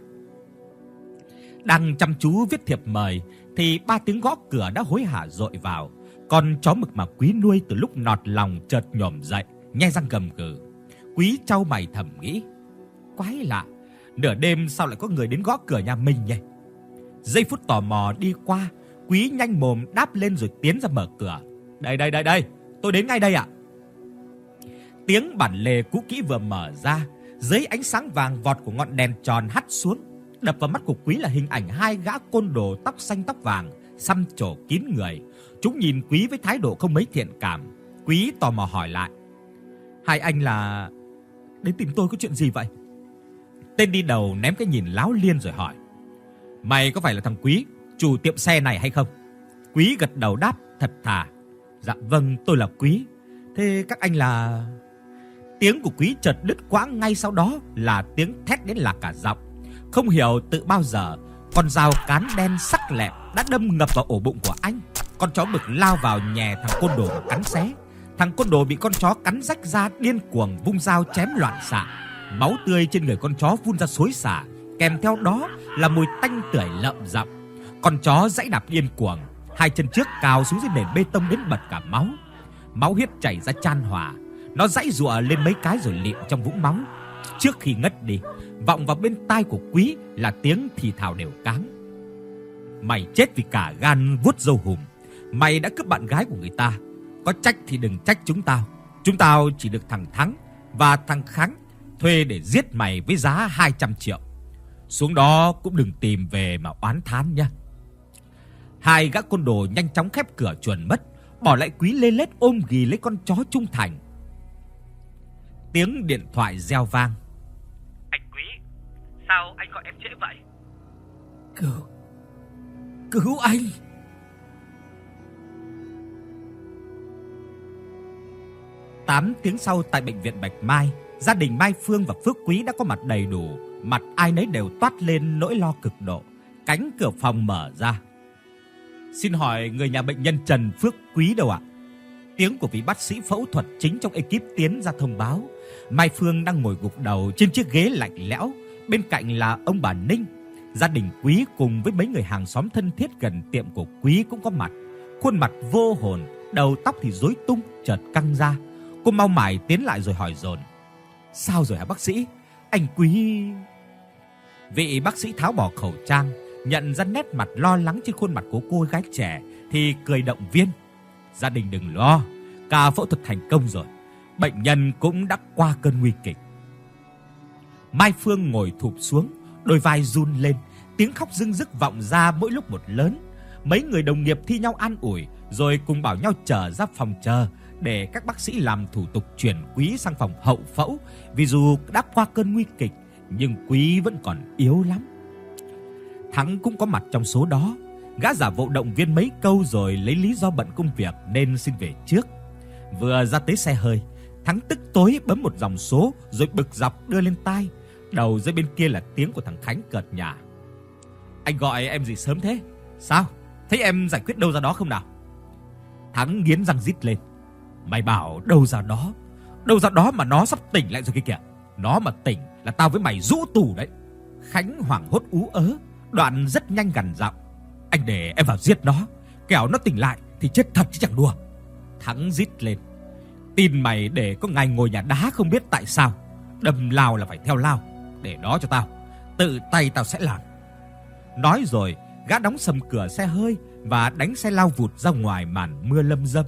Đang chăm chú viết thiệp mời thì ba tiếng gõ cửa đã hối hả dội vào. Con chó mực mà Quý nuôi từ lúc nọt lòng chợt nhổm dậy, nhe răng gầm gừ. Quý chau mày thầm nghĩ, quái lạ, nửa đêm sao lại có người đến gõ cửa nhà mình nhỉ? Giây phút tò mò đi qua, Quý nhanh mồm đáp lên rồi tiến ra mở cửa. "Đây đây đây đây, tôi đến ngay đây ạ." Tiếng bản lề cũ kỹ vừa mở ra, dưới ánh sáng vàng vọt của ngọn đèn tròn hắt xuống, đập vào mắt của Quý là hình ảnh hai gã côn đồ tóc xanh tóc vàng, xăm trổ kín người. Chúng nhìn Quý với thái độ không mấy thiện cảm. Quý tò mò hỏi lại, "Hai anh là đến tìm tôi có chuyện gì vậy?" Tên đi đầu ném cái nhìn láo liên rồi hỏi, "Mày có phải là thằng Quý, chủ tiệm xe này hay không?" Quý gật đầu đáp thật thà, "Dạ vâng, tôi là Quý. Thế các anh là..." Tiếng của Quý chợt đứt quãng, ngay sau đó là tiếng thét đến lạc cả giọng. Không hiểu từ bao giờ, con dao cán đen sắc lẹm đã đâm ngập vào ổ bụng của anh. Con chó mực lao vào nhè thằng côn đồ và cắn xé. Thằng côn đồ bị con chó cắn rách ra, điên cuồng vung dao chém loạn xạ. Máu tươi trên người con chó phun ra xối xả, kèm theo đó là mùi tanh tưởi lợm giọng. Con chó giãy đạp điên cuồng, hai chân trước cào xuống dưới nền bê tông đến bật cả máu. Máu huyết chảy ra chan hòa. Nó giãy giụa lên mấy cái rồi lịm trong vũng máu. Trước khi ngất đi, vọng vào bên tai của Quý là tiếng thì thào đều cáng, "Mày chết vì cả gan vuốt râu hùm. Mày đã cướp bạn gái của người ta. Có trách thì đừng trách chúng tao. Chúng tao chỉ được thằng Thắng và thằng Khánh thuê để giết mày với giá hai trăm triệu. Xuống đó cũng đừng tìm về mà oán thán nhá." Hai gã côn đồ nhanh chóng khép cửa chuồn mất, bỏ lại Quý lê lết ôm ghì lấy con chó trung thành. Tiếng điện thoại reo vang. "Anh Quý, sao anh gọi em trễ vậy?" Cứu, cứu anh. Tám tiếng sau tại bệnh viện Bạch Mai, gia đình Mai Phương và Phước Quý đã có mặt đầy đủ. Mặt ai nấy đều toát lên nỗi lo cực độ. Cánh cửa phòng mở ra. "Xin hỏi người nhà bệnh nhân Trần Phước Quý đâu ạ?" Tiếng của vị bác sĩ phẫu thuật chính trong ekip tiến ra thông báo. Mai Phương đang ngồi gục đầu trên chiếc ghế lạnh lẽo, bên cạnh là ông bà Ninh. Gia đình Quý cùng với mấy người hàng xóm thân thiết gần tiệm của Quý cũng có mặt. Khuôn mặt vô hồn, đầu tóc thì rối tung, chợt căng ra. Cô mau mải tiến lại rồi hỏi dồn, "Sao rồi hả bác sĩ? Anh Quý..." Vị bác sĩ tháo bỏ khẩu trang, nhận ra nét mặt lo lắng trên khuôn mặt của cô gái trẻ thì cười động viên, "Gia đình đừng lo, Ca phẫu thuật thành công rồi, bệnh nhân cũng đã qua cơn nguy kịch. Mai Phương ngồi thụp xuống, đôi vai run lên, tiếng khóc rưng rức vọng ra mỗi lúc một lớn. Mấy người đồng nghiệp thi nhau an ủi rồi cùng bảo nhau chờ ra phòng chờ để các bác sĩ làm thủ tục chuyển Quý sang phòng hậu phẫu, vì dù đã qua cơn nguy kịch nhưng Quý vẫn còn yếu lắm. Thắng cũng có mặt trong số đó. Gã giả bộ động viên mấy câu rồi lấy lý do bận công việc nên xin về trước. Vừa ra tới xe hơi, Thắng tức tối bấm một dòng số rồi bực dọc đưa lên tai. Đầu dưới bên kia là tiếng của thằng Khánh cợt nhả: "Anh gọi em gì sớm thế? Sao? Thấy em giải quyết đâu ra đó không nào?" Thắng nghiến răng rít lên: "Mày bảo đâu ra đó? Đâu ra đó mà nó sắp tỉnh lại rồi kia kìa. Nó mà tỉnh là tao với mày rũ tù đấy." Khánh hoảng hốt ú ớ, đoạn rất nhanh gằn giọng: "Anh để em vào giết nó, kẻo nó tỉnh lại thì chết thật chứ chẳng đùa." Thắng rít lên: "Tin mày để có ngày ngồi nhà đá không biết tại sao. Đâm lao là phải theo lao, để đó cho tao, tự tay tao sẽ làm." Nói rồi, gã đóng sầm cửa xe hơi và đánh xe lao vụt ra ngoài màn mưa lâm dâm.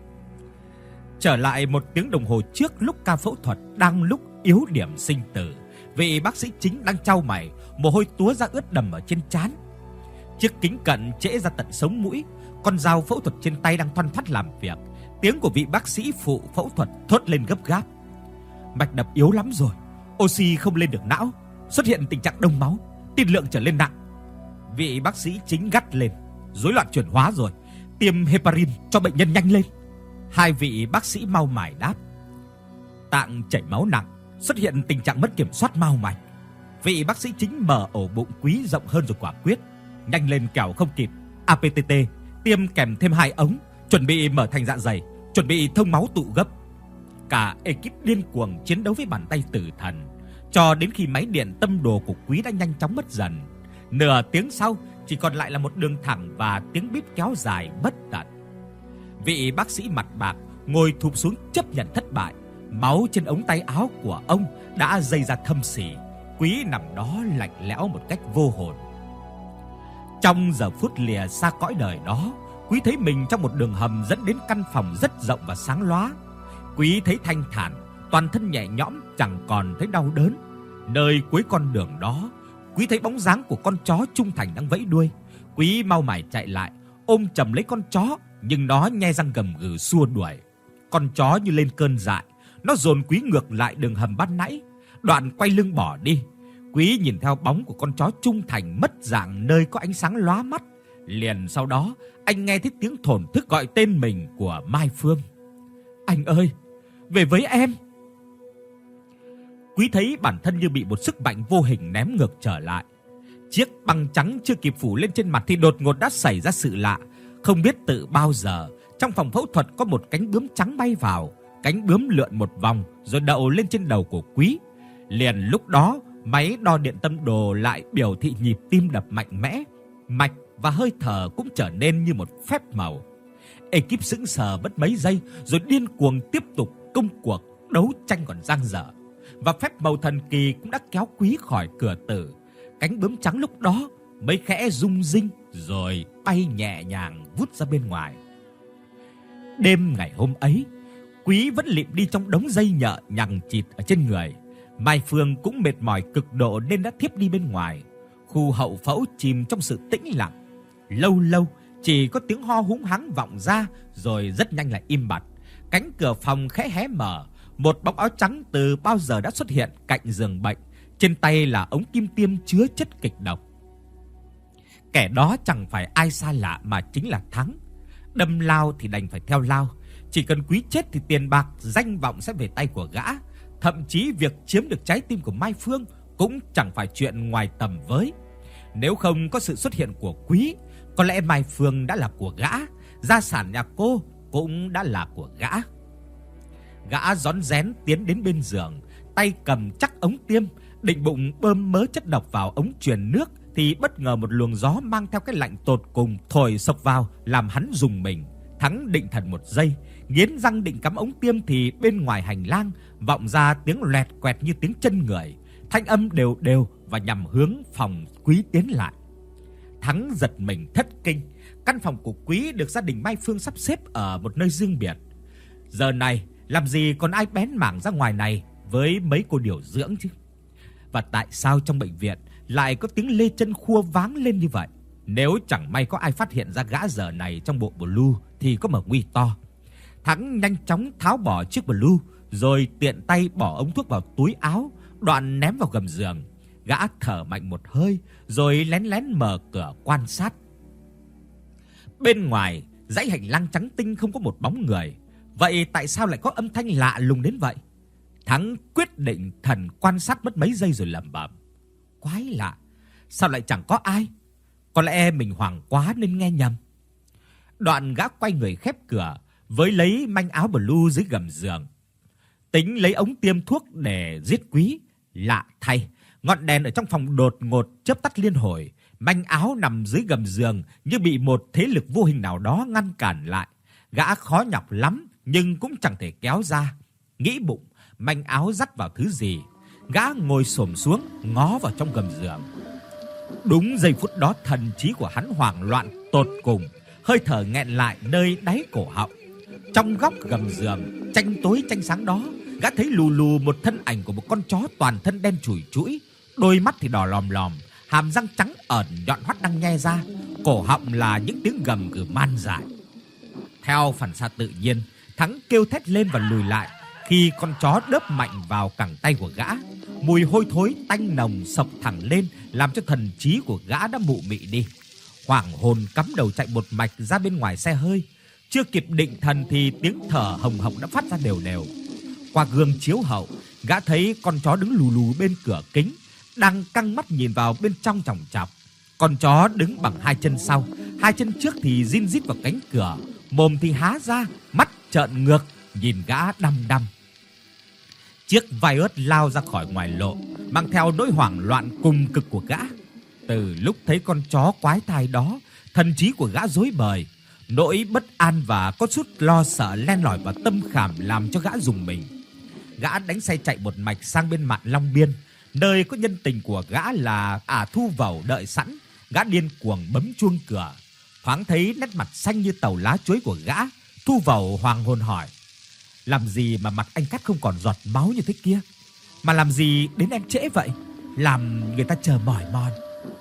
Trở lại một tiếng đồng hồ trước, lúc ca phẫu thuật đang lúc yếu điểm sinh tử, vị bác sĩ chính đang chau mày, mồ hôi túa ra ướt đầm ở trên trán. Chiếc kính cận trễ ra tận sống mũi, con dao phẫu thuật trên tay đang thoăn thoắt làm việc. Tiếng của vị bác sĩ phụ phẫu thuật thốt lên gấp gáp: "Mạch đập yếu lắm rồi, oxy không lên được não, xuất hiện tình trạng đông máu, tiên lượng trở lên nặng." Vị bác sĩ chính gắt lên: "Rối loạn chuyển hóa rồi, tiêm heparin cho bệnh nhân nhanh lên." Hai vị bác sĩ mau mải đáp: "Tạng chảy máu nặng, xuất hiện tình trạng mất kiểm soát mao mạch." Vị bác sĩ chính mở ổ bụng Quý rộng hơn rồi quả quyết: "Nhanh lên kẻo không kịp, a pê tê tê, tiêm kèm thêm hai ống, chuẩn bị mở thành dạ dày, chuẩn bị thông máu tụ gấp." Cả ekip điên cuồng chiến đấu với bàn tay tử thần, cho đến khi máy điện tâm đồ của Quý đã nhanh chóng mất dần. Nửa tiếng sau, chỉ còn lại là một đường thẳng và tiếng bíp kéo dài bất tận. Vị bác sĩ mặt bạc ngồi thụp xuống chấp nhận thất bại. Máu trên ống tay áo của ông đã dây ra thâm sỉ. Quý nằm đó lạnh lẽo một cách vô hồn. Trong giờ phút lìa xa cõi đời đó, Quý thấy mình trong một đường hầm dẫn đến căn phòng rất rộng và sáng lóa. Quý thấy thanh thản, toàn thân nhẹ nhõm, chẳng còn thấy đau đớn. Nơi cuối con đường đó, Quý thấy bóng dáng của con chó trung thành đang vẫy đuôi. Quý mau mải chạy lại, ôm chầm lấy con chó, nhưng nó nhe răng gầm gừ xua đuổi. Con chó như lên cơn dại, nó dồn Quý ngược lại đường hầm ban nãy, đoạn quay lưng bỏ đi. Quý nhìn theo bóng của con chó trung thành mất dạng nơi có ánh sáng lóa mắt. Liền sau đó, anh nghe thấy tiếng thổn thức gọi tên mình của Mai Phương: "Anh ơi, về với em." Quý thấy bản thân như bị một sức mạnh vô hình ném ngược trở lại. Chiếc băng trắng chưa kịp phủ lên trên mặt thì đột ngột đã xảy ra sự lạ. Không biết từ bao giờ, trong phòng phẫu thuật có một cánh bướm trắng bay vào. Cánh bướm lượn một vòng rồi đậu lên trên đầu của Quý. Liền lúc đó, máy đo điện tâm đồ lại biểu thị nhịp tim đập mạnh mẽ, mạch và hơi thở cũng trở nên như một phép màu. Ekip sững sờ mất mấy giây rồi điên cuồng tiếp tục công cuộc đấu tranh còn dang dở. Và phép màu thần kỳ cũng đã kéo Quý khỏi cửa tử. Cánh bướm trắng lúc đó mới khẽ rung rinh rồi bay nhẹ nhàng vút ra bên ngoài. Đêm ngày hôm ấy, Quý vẫn lịm đi trong đống dây nhợ nhằng chịt ở trên người. Mai Phương cũng mệt mỏi cực độ nên đã thiếp đi bên ngoài. Khu hậu phẫu chìm trong sự tĩnh lặng. Lâu lâu chỉ có tiếng ho húng hắng vọng ra rồi rất nhanh lại im bặt. Cánh cửa phòng khẽ hé mở, một bóng áo trắng từ bao giờ đã xuất hiện cạnh giường bệnh. Trên tay là ống kim tiêm chứa chất kịch độc. Kẻ đó chẳng phải ai xa lạ mà chính là Thắng. Đâm lao thì đành phải theo lao. Chỉ cần Quý chết thì tiền bạc, danh vọng sẽ về tay của gã. Thậm chí việc chiếm được trái tim của Mai Phương cũng chẳng phải chuyện ngoài tầm với. Nếu không có sự xuất hiện của Quý, có lẽ Mai Phương đã là của gã, gia sản nhà cô cũng đã là của gã. Gã rón rén tiến đến bên giường, tay cầm chắc ống tiêm, định bụng bơm mớ chất độc vào ống truyền nước thì bất ngờ một luồng gió mang theo cái lạnh tột cùng thổi sộc vào làm hắn rùng mình. Thắng định thần một giây, nghiến răng định cắm ống tiêm thì bên ngoài hành lang vọng ra tiếng loẹt quẹt như tiếng chân người, thanh âm đều đều và nhằm hướng phòng Quý tiến lại. Thắng giật mình thất kinh. Căn phòng của Quý được gia đình Mai Phương sắp xếp ở một nơi riêng biệt. Giờ này làm gì còn ai bén mảng ra ngoài này với mấy cô điều dưỡng chứ. Và tại sao trong bệnh viện lại có tiếng lê chân khua váng lên như vậy? Nếu chẳng may có ai phát hiện ra gã giờ này trong bộ blue thì có mở nguy to. Thắng nhanh chóng tháo bỏ chiếc blue, rồi tiện tay bỏ ống thuốc vào túi áo, đoạn ném vào gầm giường. Gã thở mạnh một hơi, rồi lén lén mở cửa quan sát. Bên ngoài, dãy hành lang trắng tinh không có một bóng người. Vậy tại sao lại có âm thanh lạ lùng đến vậy? Thắng quyết định thần quan sát mất mấy giây rồi lẩm bẩm: quái lạ, sao lại chẳng có ai? Có lẽ mình hoảng quá nên nghe nhầm. Đoạn gã quay người khép cửa, với lấy manh áo blue dưới gầm giường, tính lấy ống tiêm thuốc để giết Quý. Lạ thay, ngọn đèn ở trong phòng đột ngột chớp tắt liên hồi. Manh áo nằm dưới gầm giường như bị một thế lực vô hình nào đó ngăn cản lại. Gã khó nhọc lắm nhưng cũng chẳng thể kéo ra. Nghĩ bụng manh áo dắt vào thứ gì, gã ngồi xổm xuống ngó vào trong gầm giường. Đúng giây phút đó, thần trí của hắn hoảng loạn tột cùng, hơi thở nghẹn lại nơi đáy cổ họng. Trong góc gầm giường, tranh tối tranh sáng đó, gã thấy lù lù một thân ảnh của một con chó toàn thân đen chùi chũi, đôi mắt thì đỏ lòm lòm, hàm răng trắng ẩn nhọn hoắt đang nhe ra, cổ họng là những tiếng gầm gừ man dại. Theo phản xạ tự nhiên, Thắng kêu thét lên và lùi lại khi con chó đớp mạnh vào cẳng tay của gã. Mùi hôi thối tanh nồng sộc thẳng lên, làm cho thần trí của gã đã mụ mị đi. Hoảng hồn cắm đầu chạy một mạch ra bên ngoài xe hơi. Chưa kịp định thần thì tiếng thở hồng hộc đã phát ra đều đều. Qua gương chiếu hậu, gã thấy con chó đứng lù lù bên cửa kính, đang căng mắt nhìn vào bên trong chòng chọc. Con chó đứng bằng hai chân sau, hai chân trước thì rin rít vào cánh cửa, mồm thì há ra, mắt trợn ngược nhìn gã đăm đăm. Chiếc Vios lao ra khỏi ngoài lộ, mang theo nỗi hoảng loạn cùng cực của gã. Từ lúc thấy con chó quái thai đó, thần trí của gã rối bời. Nỗi bất an và có chút lo sợ len lỏi vào tâm khảm làm cho gã rùng mình. Gã đánh xe chạy một mạch sang bên mạn Long Biên, nơi có nhân tình của gã là ả Thu Vẩu đợi sẵn. Gã điên cuồng bấm chuông cửa. Thoáng thấy nét mặt xanh như tàu lá chuối của gã, Thu Vẩu hoàng hồn hỏi: làm gì mà mặt anh Cát không còn giọt máu như thế kia? Mà làm gì đến em trễ vậy, làm người ta chờ mỏi mòn.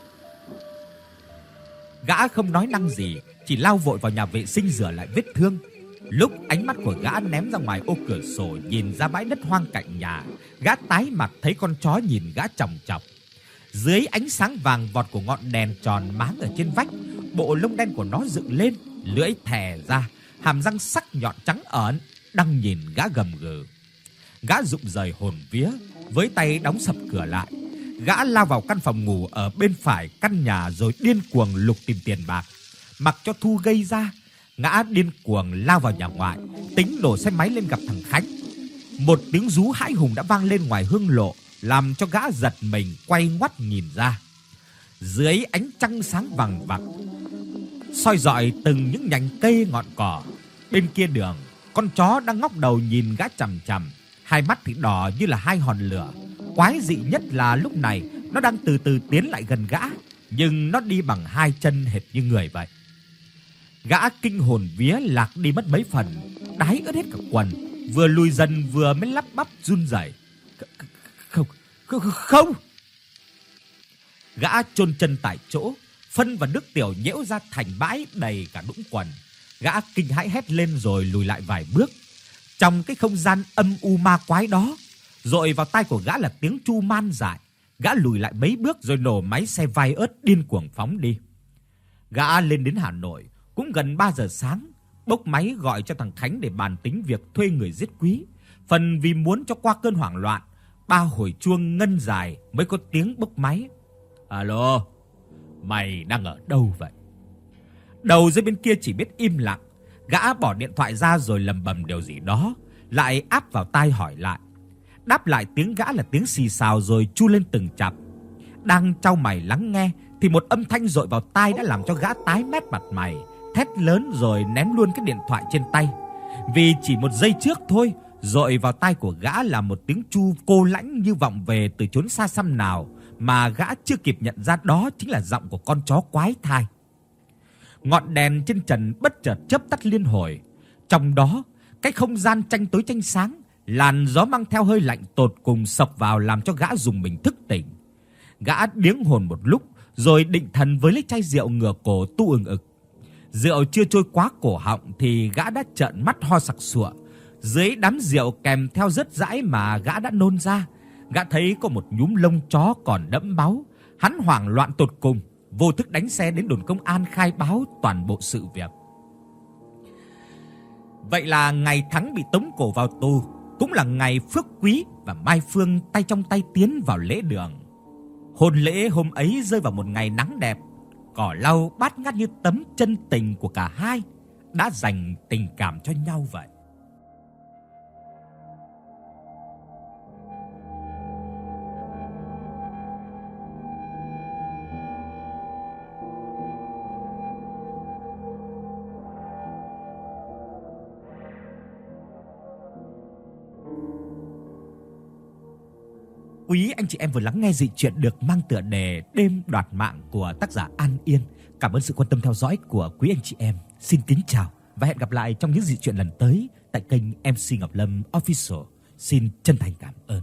Gã không nói năng gì, chỉ lao vội vào nhà vệ sinh rửa lại vết thương. Lúc ánh mắt của gã ném ra ngoài ô cửa sổ nhìn ra bãi đất hoang cạnh nhà, gã tái mặt thấy con chó nhìn gã chòng chọc. Dưới ánh sáng vàng vọt của ngọn đèn tròn máng ở trên vách, bộ lông đen của nó dựng lên, lưỡi thè ra, hàm răng sắc nhọn trắng ẩn đang nhìn gã gầm gừ. Gã rụng rời hồn vía, với tay đóng sập cửa lại. Gã lao vào căn phòng ngủ ở bên phải căn nhà rồi điên cuồng lục tìm tiền bạc. Mặc cho Thu gây ra, gã điên cuồng lao vào nhà ngoại, tính đổ xe máy lên gặp thằng Khánh. Một tiếng rú hãi hùng đã vang lên ngoài hương lộ, làm cho gã giật mình quay ngoắt nhìn ra. Dưới ánh trăng sáng vằng vặc, soi rọi từng những nhành cây ngọn cỏ, bên kia đường, con chó đang ngóc đầu nhìn gã chằm chằm, hai mắt thì đỏ như là hai hòn lửa. Quái dị nhất là lúc này nó đang từ từ tiến lại gần gã, nhưng nó đi bằng hai chân hệt như người vậy. Gã kinh hồn vía lạc đi mất mấy phần, đái ướt hết cả quần, vừa lùi dần vừa mới lắp bắp run rẩy. Không, không, không. Gã chôn chân tại chỗ, phân và nước tiểu nhễu ra thành bãi đầy cả đũng quần. Gã kinh hãi hét lên rồi lùi lại vài bước. Trong cái không gian âm u ma quái đó, dội vào tai của gã là tiếng tru man dại. Gã lùi lại mấy bước rồi nổ máy xe Vios điên cuồng phóng đi. Gã lên đến Hà Nội cũng gần ba giờ sáng, bốc máy gọi cho thằng Khánh để bàn tính việc thuê người giết Quý. Phần vì muốn cho qua cơn hoảng loạn, ba hồi chuông ngân dài mới có tiếng bốc máy. Alo, mày đang ở đâu vậy? Đầu dây bên kia chỉ biết im lặng. Gã bỏ điện thoại ra rồi lầm bầm điều gì đó, lại áp vào tai hỏi lại. Đáp lại tiếng gã là tiếng xì xào rồi chu lên từng chặp. Đang chau mày lắng nghe thì một âm thanh dội vào tai đã làm cho gã tái mét mặt mày, thét lớn rồi ném luôn cái điện thoại trên tay. Vì chỉ một giây trước thôi, dội vào tai của gã là một tiếng chu cô lãnh như vọng về từ chốn xa xăm nào mà gã chưa kịp nhận ra đó chính là giọng của con chó quái thai. Ngọn đèn trên trần bất chợt chớp tắt liên hồi. Trong đó, Cái không gian tranh tối tranh sáng, làn gió mang theo hơi lạnh tột cùng xộc vào làm cho gã rùng mình thức tỉnh. Gã điếng hồn một lúc rồi định thần với lấy chai rượu ngửa cổ tu ừng ực. Rượu chưa trôi quá cổ họng thì gã đã trợn mắt ho sặc sụa. Dưới đám rượu kèm theo rớt rãi mà gã đã nôn ra, gã thấy có một nhúm lông chó còn đẫm máu. Hắn hoảng loạn tột cùng, vô thức đánh xe đến đồn công an khai báo toàn bộ sự việc. Vậy là ngày Thắng bị tống cổ vào tù, cũng là ngày Phước Quý và Mai Phương tay trong tay tiến vào lễ đường. Hôn lễ hôm ấy rơi vào một ngày nắng đẹp, cỏ lau bát ngát như tấm chân tình của cả hai đã dành tình cảm cho nhau vậy. Quý anh chị em vừa lắng nghe dị truyện được mang tựa đề Đêm đoạt mạng của tác giả An Yên. Cảm ơn sự quan tâm theo dõi của quý anh chị em. Xin kính chào và hẹn gặp lại trong những dị truyện lần tới tại kênh em xê Ngọc Lâm Official. Xin chân thành cảm ơn.